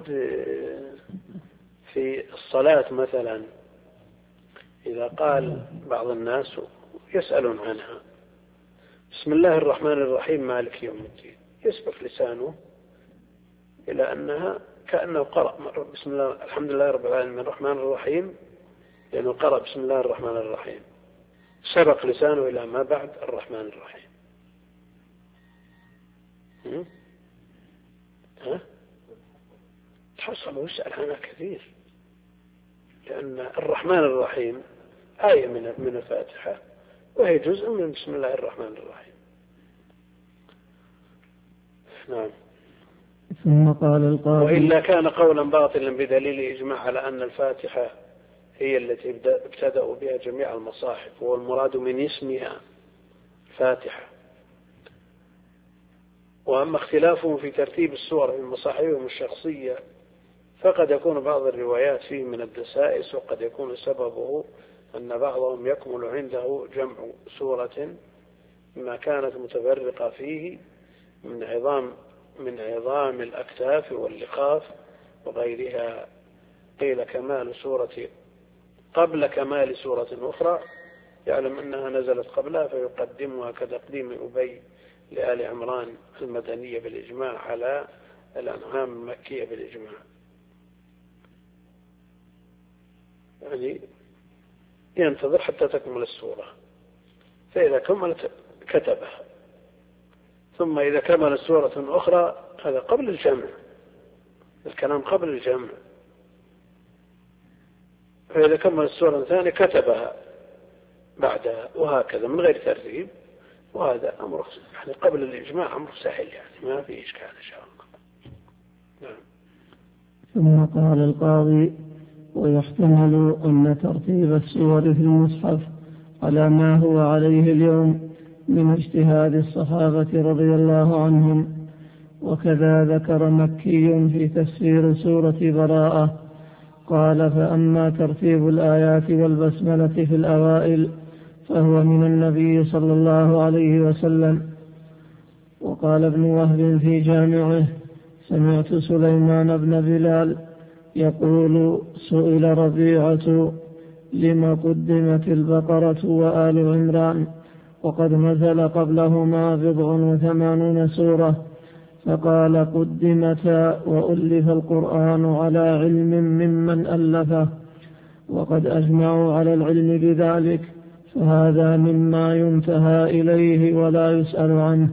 في الصلاة مثلا إذا قال بعض الناس يسألون عنها بسم الله الرحمن الرحيم مالك يوم الدين، يسبق لسانه إلى أنها كأنه قرأ بسم الله الحمد لله رب العالمين الرحمن الرحيم، لأنه قرأ بسم الله الرحمن الرحيم، سبق لسانه إلى ما بعد الرحمن الرحيم. ها؟ تحصل ويسأل عنها كثير، لأن الرحمن الرحيم آية من من الفاتحة، وهي جزء من بسم الله الرحمن الرحيم. نعم. ثم قال القاضي وإلا كان قولا باطلا بدليل إجماع على أن الفاتحة هي التي ابتدأوا بها جميع المصاحف، والمراد من اسمها فاتحة. وأما اختلافهم في ترتيب السور في مصاحفهم الشخصية فقد يكون بعض الروايات فيه من الدسائس، وقد يكون سببه أن بعضهم يكمل عنده جمع سورة ما كانت متفرقة فيه من عظام من عظام الأكتاف واللقاف وغيرها. قيل كمال سورة قبل كمال سورة أخرى يعلم أنها نزلت قبلها فيقدمها كتقديم أبي لآل عمران المدنية بالإجماع على الأنعام المكية بالإجماع. يعني ينتظر حتى تكمل السورة فإذا كملت كتبها. ثم إذا كملت سورة أخرى هذا قبل الجمع، الكلام قبل الجمع، فإذا كملت سورة ثانية كتبها بعدها، وهكذا من غير ترتيب. وهذا أمر يعني قبل الإجماع أمر سهل، يعني ما في إشكال إن شاء الله. نعم. ثم قال القاضي: ويحتمل أن ترتيب السور في المصحف على ما هو عليه اليوم من اجتهاد الصحابة رضي الله عنهم. وكذا ذكر مكي في تفسير سورة براءة قال: فأما ترتيب الآيات والبسملة في الأوائل فهو من النبي صلى الله عليه وسلم. وقال ابن وهب في جامعه: سمعت سليمان بن بلال يقول: سئل ربيعة لما قدمت البقرة وآل عمران وقد نزل قبلهما بضع وثمانون سورة، فقال: قدمتا وألف القرآن على علم ممن ألفه، وقد أجمعوا على العلم بذلك، فهذا مما ينتهى إليه ولا يسأل عنه.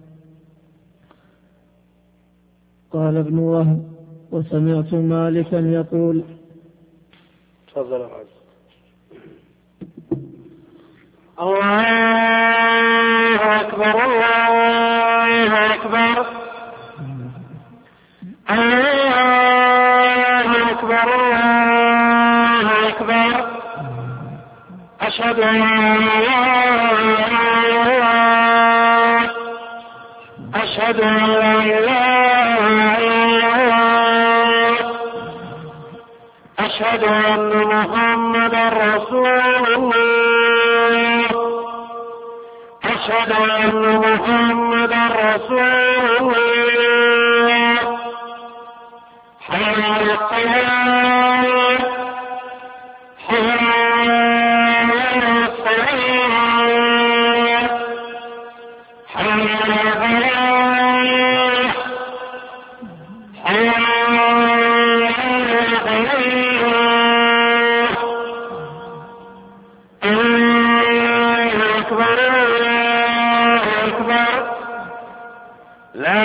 قال ابن وهب: وسمعت مالكا يقول. تفضل يا عز. الله أكبر الله أكبر الله أكبر الله أكبر أشهد أن لا إله إلا الله أشهد أن لا إله إلا الله أشهد أن محمدا رسول الله أشهد أن محمدا رسول الله حي على الصلاة حي على الصلاة حي على الفلاح حي على الفلاح. الله أكبر الله أكبر لا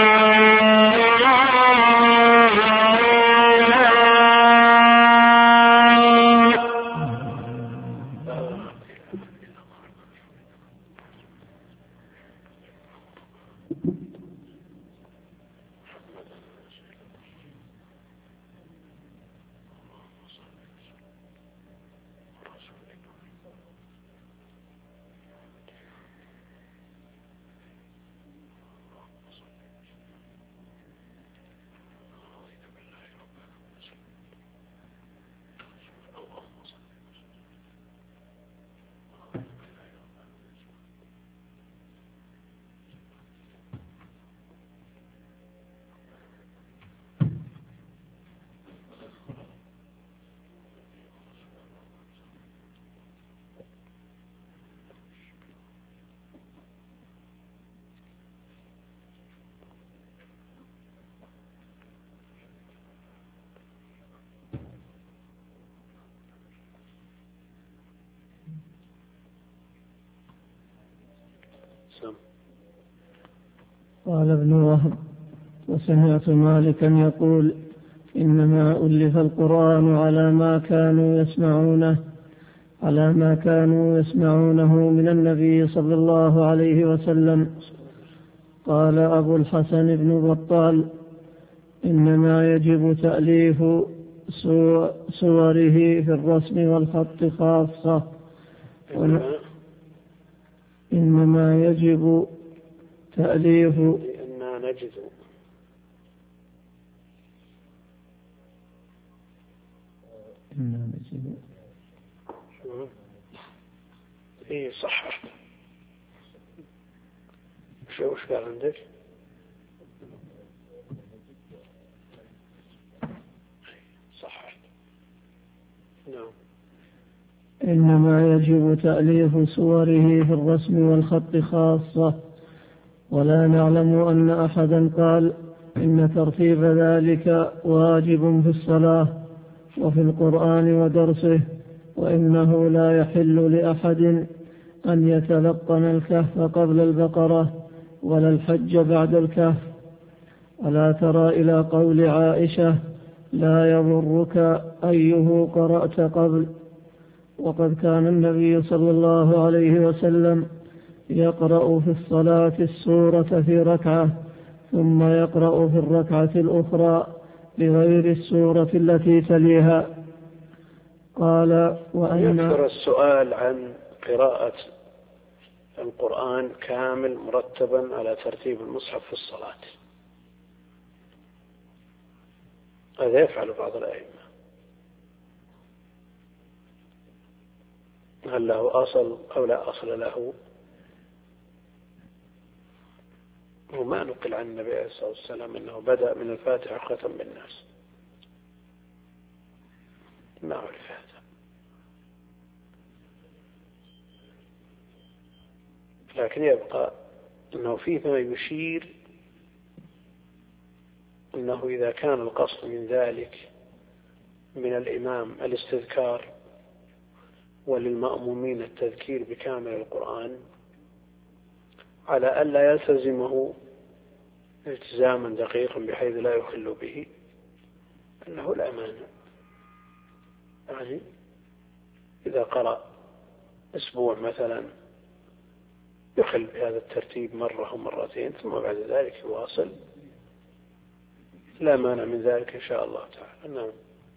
قال ابن وهب: وسمعت مالكا يقول: إنما ألف القرآن على ما كانوا يسمعونه على ما كانوا يسمعونه من النبي صلى الله عليه وسلم. قال أبو الحسن بن بطال: إنما يجب تأليف سوره في الرسم والخط خاصة. إنما يجب تأليف إنا نجد إنا نجد إيه صح. شو وش قال عندك؟ صح. نعم. إنما يجب تأليف صوره في الرسم والخط خاصة، ولا نعلم أن أحدا قال إن ترتيب ذلك واجب في الصلاة وفي القرآن ودرسه، وإنه لا يحل لأحد أن يتلقن الكهف قبل البقرة ولا الحج بعد الكهف. ألا ترى إلى قول عائشة لا يضرك أيه قرأت قبل. وقد كان النبي صلى الله عليه وسلم يقرأ في الصلاة السورة في ركعة ثم يقرأ في الركعة الأخرى بغير السورة التي تليها. قال وأن يكثر السؤال عن قراءة القرآن كامل مرتبا على ترتيب المصحف في الصلاة. هذا يفعل بعض الأئمة. هل له أصل أو لا أصل له؟ وما نقل عن النبي عليه الصلاة والسلام أنه بدأ من الفاتحة وختم بالناس، ما أعرف هذا. لكن يبقى أنه فيه ما يشير أنه إذا كان القصد من ذلك من الإمام الاستذكار وللمأمومين التذكير بكامل القرآن على ألا يلتزمه التزاما دقيقا بحيث لا يخل به، أنه لا مانع. يعني إذا قرأ أسبوع مثلا يخل بهذا الترتيب مرة ومرتين ثم بعد ذلك يواصل، لا مانع من ذلك إن شاء الله تعالى. نعم.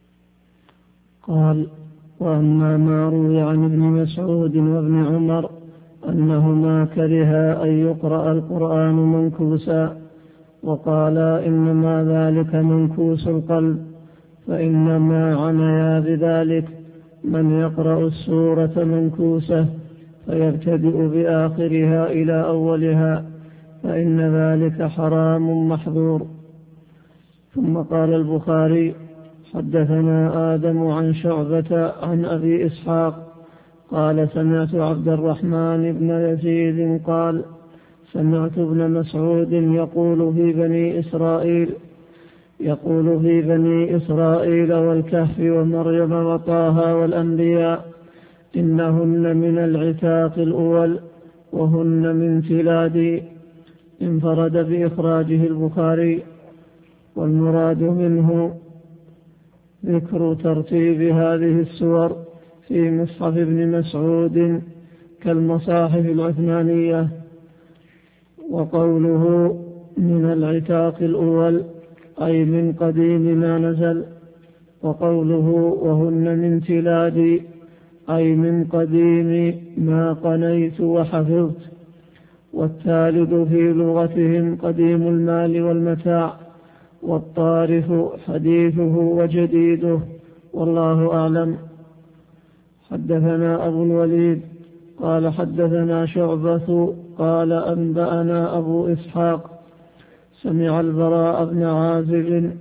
قال وأما ما روي عن ابن مسعود وابن عمر أنهما كرها أن يقرأ القرآن منكوسا وقالا إنما ذلك منكوس القلب، فإنما عنيا بذلك من يقرأ السورة منكوسة فيبتدئ بآخرها إلى أولها، فإن ذلك حرام محظور. ثم قال البخاري حدثنا آدم عن شعبة عن أبي إسحاق قال سمعت عبد الرحمن بن يزيد قال سمعت ابن مسعود يقول في بني إسرائيل يقول في بني إسرائيل والكهف ومريم وطه والأنبياء إنهن من العتاق الأول وهن من تلادي. انفرد بإخراجه البخاري، والمراد منه ذكر ترتيب هذه السور في مصحف ابن مسعود كالمصاحف العثمانية. وقوله من العتاق الأول أي من قديم ما نزل، وقوله وهن من تلادي أي من قديم ما قنيت وحفظت. والثالث في لغتهم قديم المال والمتاع، والطارف حديثه وجديده، والله أعلم. حدثنا أبو الوليد قال حدثنا شعبة قال أنبأنا أبو إسحاق سمع البراء بن عازب.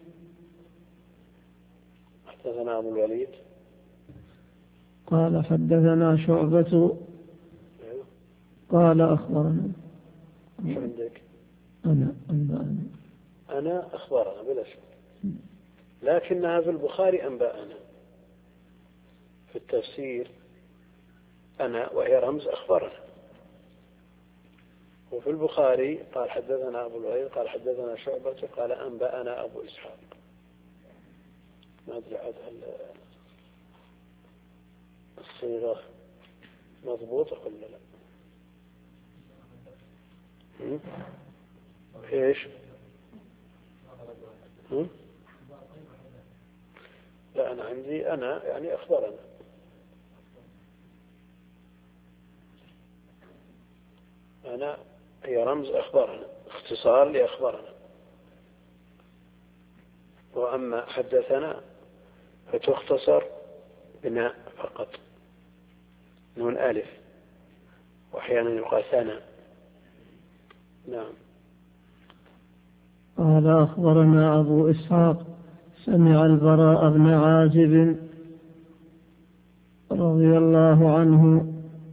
حدثنا أبو الوليد قال حدثنا شعبة قال أخبرنا. شو عندك؟ أنا أنبأنا أنا أخبرنا بلا شك، لكنها في البخاري أنبأنا في التفسير أنا وهي رمز أخبرنا، وفي البخاري قال حدثنا أبو الوليد قال حدثنا شعبة قال أنبأنا أبو إسحاق. ما أدري عاد هل الصيغة مضبوطة ولا لا؟ هم؟ إيش؟ هم؟ لا أنا عندي أنا يعني أخبرنا. أنا هي رمز أخبرنا، اختصار لأخبرنا. وأما حدثنا فتختصر بناء فقط، نون ألف، وأحيانا يقال ثنا. نعم. قال أخبرنا أبو إسحاق سمع البراء بن عازب رضي الله عنه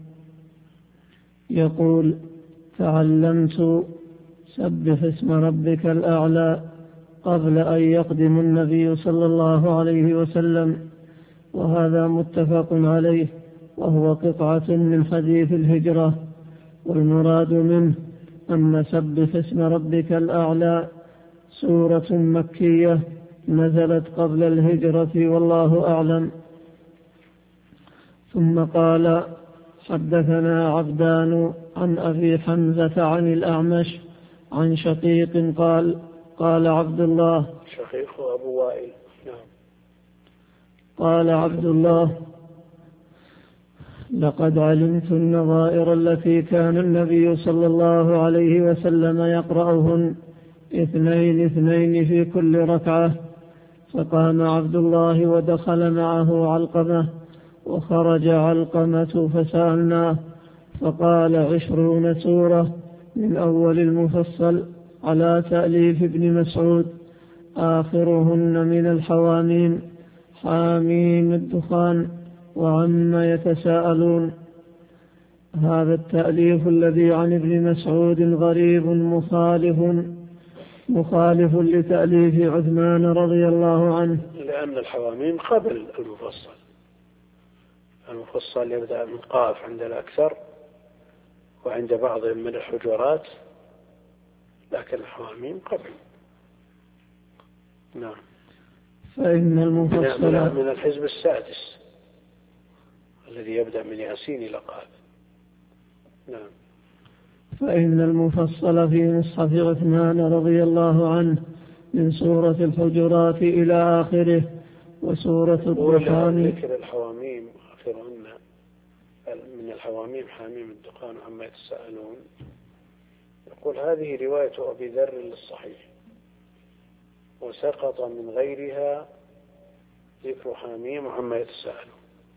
يقول تعلمت سبح اسم ربك الأعلى قبل أن يقدم النبي صلى الله عليه وسلم، وهذا متفق عليه، وهو قطعة من حديث الهجرة، والمراد منه أن سبح اسم ربك الأعلى سورة مكية نزلت قبل الهجرة والله أعلم. ثم قال حدثنا عبدان عن أبي حمزة عن الأعمش عن شقيق قال قال عبد الله شقيق أبو وائل. نعم. قال عبد الله لقد علمت النظائر التي كان النبي صلى الله عليه وسلم يقرأهن اثنين اثنين في كل ركعة. فقام عبد الله ودخل معه علقمة، وخرج علقمة فسألناه فقال عشرون سورة من أول المفصل على تأليف ابن مسعود، آخرهن من الحواميم حاميم الدخان وعما يتساءلون. هذا التأليف الذي عن ابن مسعود غريب مخالف مخالف لتأليف عثمان رضي الله عنه، لأن الحواميم قبل المفصل. المفصل يبدأ من قاف عند الأكثر وعند بعضهم من الحجرات، لكن الحواميم قبل. نعم. فإن المفصل من الحزب السادس الذي يبدأ من ياسين إلى قاف. نعم. فإن المفصل في مصحف عثمان رضي الله عنه من سورة الحجرات إلى آخره، وسورة الدخان. ذكر الحواميم آخرهن من الحواميم حاميم الدخان عما يتساءلون. يقول هذه رواية أبي ذر للصحيح، وسقط من غيرها ذكر حاميم عما يتساءلون.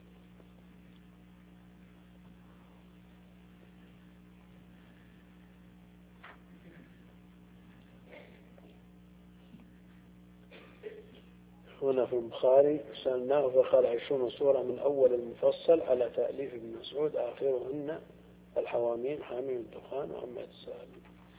هنا في البخاري سألناه فقال عشرون سورة من أول المفصل على تأليف ابن مسعود، آخرهن الحواميم حاميم الدخان وعما يتساءلون.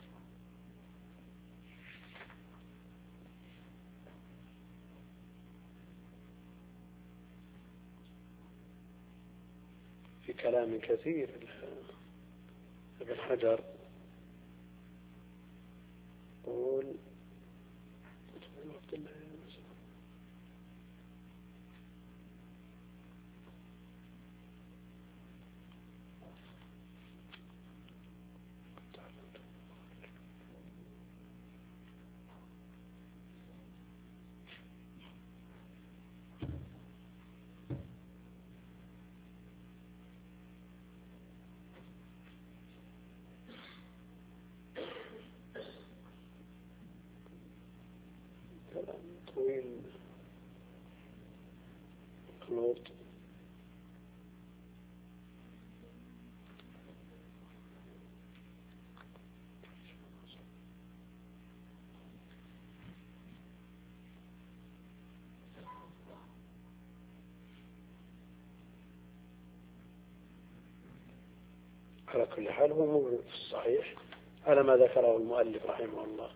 في كلام كثير ابن حجر يقول طويل خلوط. على كل حال هو موجود في الصحيح على ما ذكره المؤلف رحمه الله.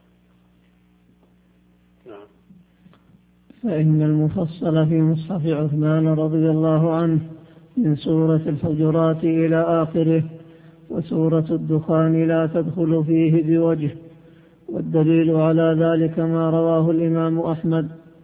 نعم. فإن المفصل في مصحف عثمان رضي الله عنه من سورة الحجرات إلى آخره، وسورة الدخان لا تدخل فيه بوجه، والدليل على ذلك ما رواه الإمام أحمد.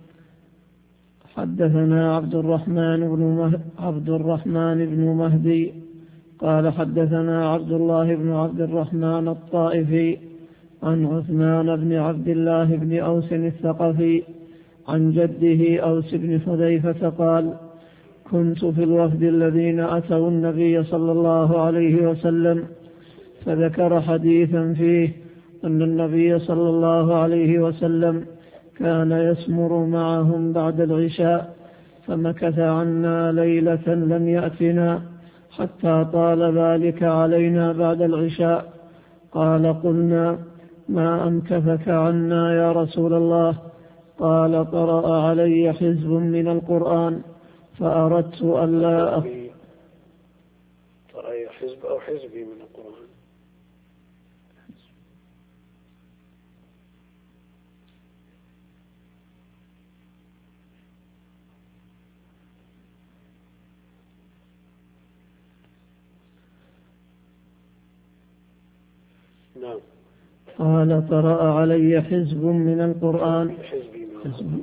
حدثنا عبد الرحمن بن مه... عبد الرحمن بن مهدي قال حدثنا عبد الله بن عبد الرحمن الطائفي عن عثمان بن عبد الله بن أوس الثقفي عن جده أوس بن حذيفة قال كنت في الوفد الذين أتوا النبي صلى الله عليه وسلم، فذكر حديثا فيه أن النبي صلى الله عليه وسلم كان يسمر معهم بعد العشاء، فمكث عنا ليلة لم يأتنا حتى طال ذلك علينا بعد العشاء. قال قلنا ما أمكثك عنا يا رسول الله؟ قال قرأ علي حزب من القرآن فأردت ألا ترى حزب أو حزبي من القرآن. نعم. قال قرأ علي حزب من القرآن. حزبي من حزب.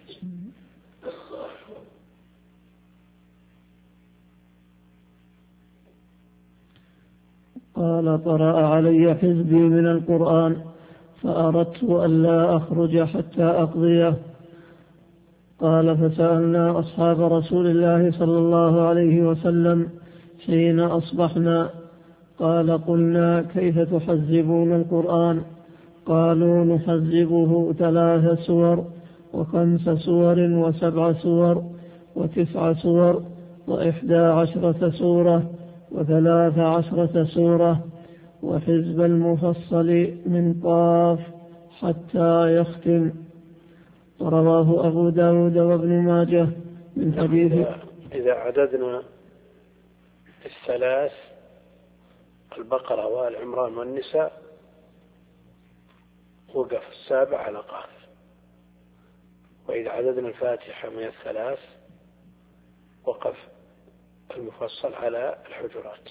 قال قرأ علي حزبي من القرآن فأردت أن لا أخرج حتى أقضيه. قال فسألنا أصحاب رسول الله صلى الله عليه وسلم حين أصبحنا قال قلنا كيف تحزبون القرآن؟ قالوا نحزبه ثلاث سور وخمس سور وسبع سور وتسع سور وإحدى عشرة سورة وثلاث عشرة سورة وحزب المفصل من قاف حتى يختم. رواه أبو داود وابن ماجه من حديث. إذا عددنا الثلاث البقرة والعمران والنساء وقف السابع على قاف. وإذا عددنا الفاتحة من الثلاث وقف المفصل على الحجرات،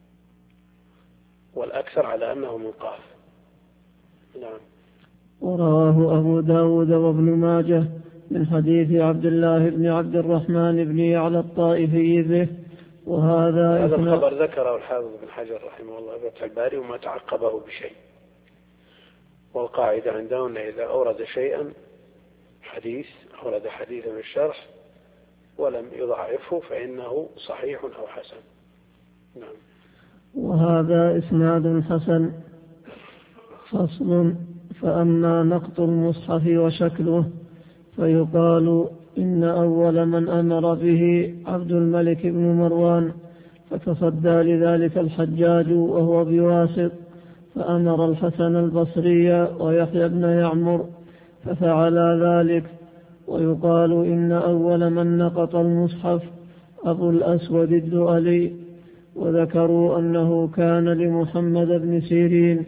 والأكثر على أنه من قاف. نعم. ورواه أبو داود وابن ماجه من حديث عبد الله بن عبد الرحمن بن يعلى الطائفي به. وهذا هذا الخبر ذكره الحافظ بن حجر رحمه الله في فتح الباري وما تعقبه بشيء. والقاعدة عندهم إذا أورد شيئا حديث أورد حديثا من الشرح ولم يضعفه فإنه صحيح أو حسن. نعم. وهذا إسناد حسن. فصل. فأما نقط المصحف وشكله فيقال إن أول من أمر به عبد الملك بن مروان فتصدى لذلك الحجاج وهو بواسط فأمر الحسن البصري ويحيى بن يعمر ففعلا ذلك. ويقال إن أول من نقط المصحف أبو الأسود الدؤلي وذكروا أنه كان لمحمد بن سيرين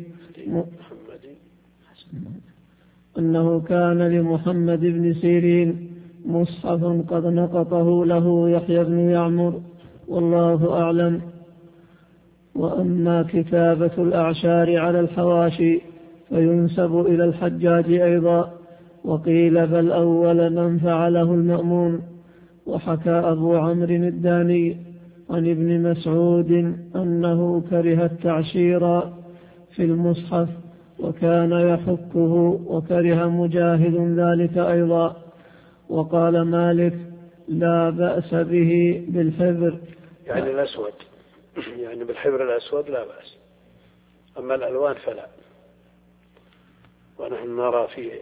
أنه كان لمحمد بن سيرين مصحف قد نقطه له يحيى بن يعمر والله أعلم. وأما كتابة الأعشار على الحواشي فينسب إلى الحجاج أيضا. وقيل بل أول من فعله المأمون. وحكى أبو عمرو الداني عن ابن مسعود أنه كره التعشير في المصحف وكان يحكه وكره مجاهد ذلك أيضا. وقال مالك لا بأس به بالحبر يعني الأسود يعني بالحبر الأسود لا بأس، أما الألوان فلا. ونحن نرى في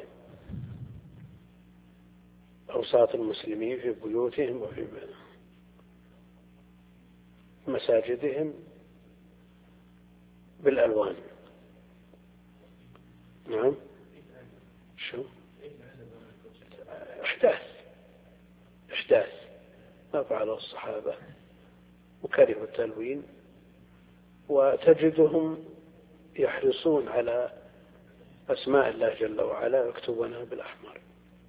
أوساط المسلمين في بيوتهم وفي مساجدهم بالألوان. نعم. شو إحداث إحداث ما فعله الصحابة وكرهوا التلوين، وتجدهم يحرصون على أسماء الله جل وعلا يكتبونها بالأحمر.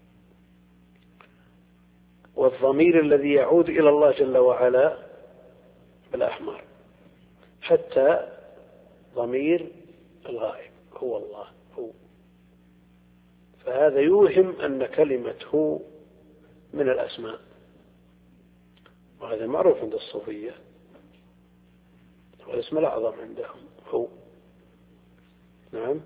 والضمير الذي يعود إلى الله جل وعلا بالأحمر، حتى ضمير الغائب هو الله هو، فهذا يوهم أن كلمة هو من الأسماء، وهذا معروف عند الصوفية، هو الاسم الأعظم عندهم هو. نعم.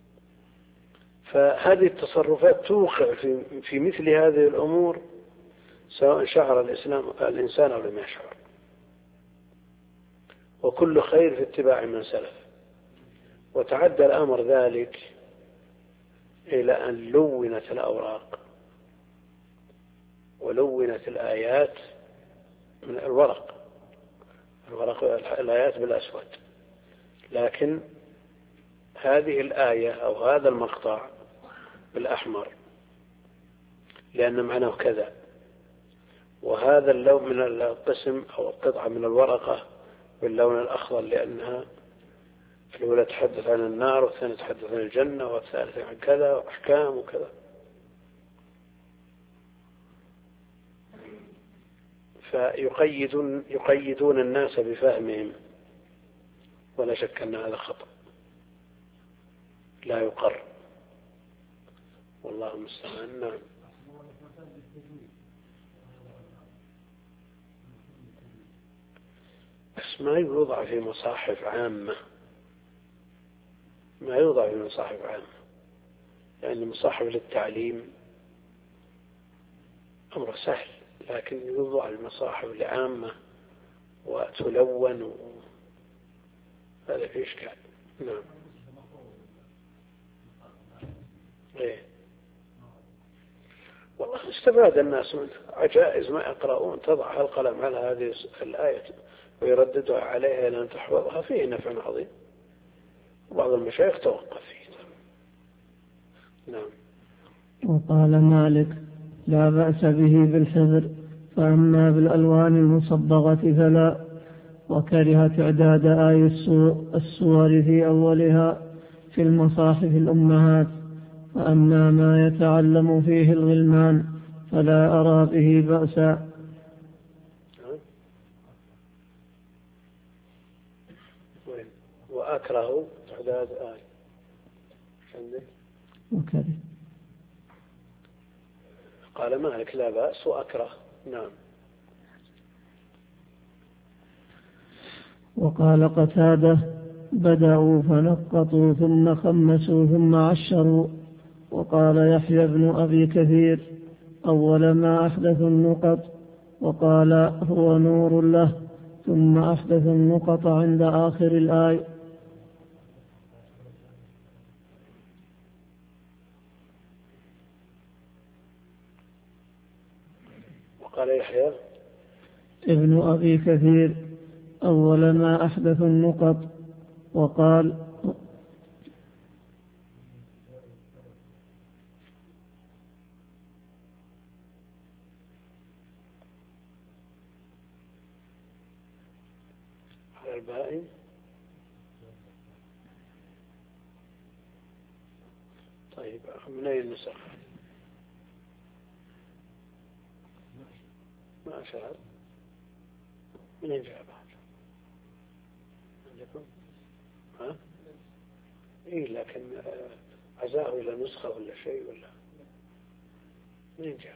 فهذه التصرفات توقع في, في مثل هذه الأمور سواء شعر الإسلام الإنسان أو لم يشعر، وكل خير في اتباع من سلف. وتعدى الأمر ذلك إلى أن لونت الأوراق ولونت الآيات من الورق الورق الآيات بالأسود، لكن هذه الآية أو هذا المقطع بالأحمر لأن معناه كذا، وهذا اللون من القسم أو القطعة من الورقة باللون الأخضر لأنها الأولى تحدث عن النار والثانية تحدث عن الجنة والثالثة عن كذا وأحكام وكذا. فيقيدون يقيدون الناس بفهمهم، ولا شك أن هذا خطأ. لا يقر، والله المستعان. نعم. بس ما يوضع في مصاحف عامة، ما يوضع في مصاحف عامة، يعني مصاحف للتعليم أمر سهل، لكن يوضع المصاحف العامة وتلون و... هذا في إشكال. نعم. إيه. والله استفاد الناس منه، عجائز ما يقرؤون تضع القلم على هذه الآية ويرددها عليها لأن تحفظها، فيه نفع عظيم، وبعض المشايخ توقف فيه. نعم. وقال مالك: لا بأس به بالحبر، فأما بالألوان المصبغة فلا، وكره تعداد آي السور في أولها في المصاحف الأمهات، فأما ما يتعلم فيه الغلمان فلا أرى به بأسا. وأكره تعداد آي عندك وكره. قال مالك: لا بأس وأكره. نعم. وقال قتادة: بدأوا فنقطوا ثم خمسوا ثم عشروا. وقال يحيى بن أبي كثير: أول ما أحدث النقط. وقال هو نور له، ثم أحدث النقط عند آخر الآية. وقال يحيى ابن أبي كثير: أول ما أحدث النقط. وقال على البائن. طيب، من أي النسخ؟ ما أشعر من أين جاء بعد عندكم؟ ها؟ إيه، لكن عزاه إلى نسخة ولا شيء ولا منين جاء؟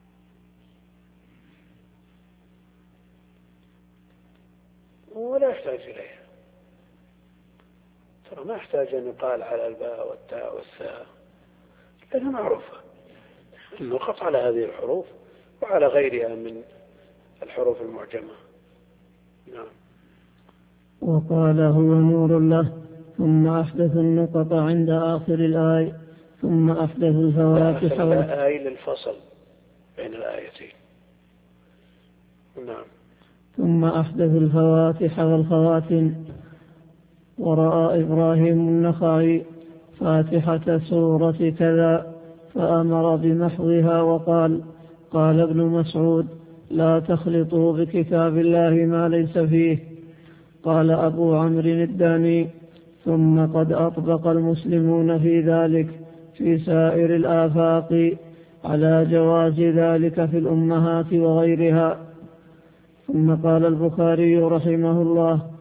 ولا يحتاج إليها، ترى ما يحتاج أن يقال على الباء والتاء والثاء، لأنها معروفة النقط على هذه الحروف وعلى غيرها من الحروف المعجمة. نعم. وقال هو نور له، ثم أحدث النقط عند آخر الآية، ثم أحدث الفواتح والآية للفصل بين الآيتين. نعم. ثم أحدث الفواتح والخواتم. ورأى إبراهيم النخعي فاتحة سورة كذا فأمر بمحوها، وقال: قال ابن مسعود: لا تخلطوا بكتاب الله ما ليس فيه. قال أبو عمرو الداني: ثم قد أطبق المسلمون في ذلك في سائر الآفاق على جواز ذلك في الأمهات وغيرها. ثم قال البخاري رحمه الله: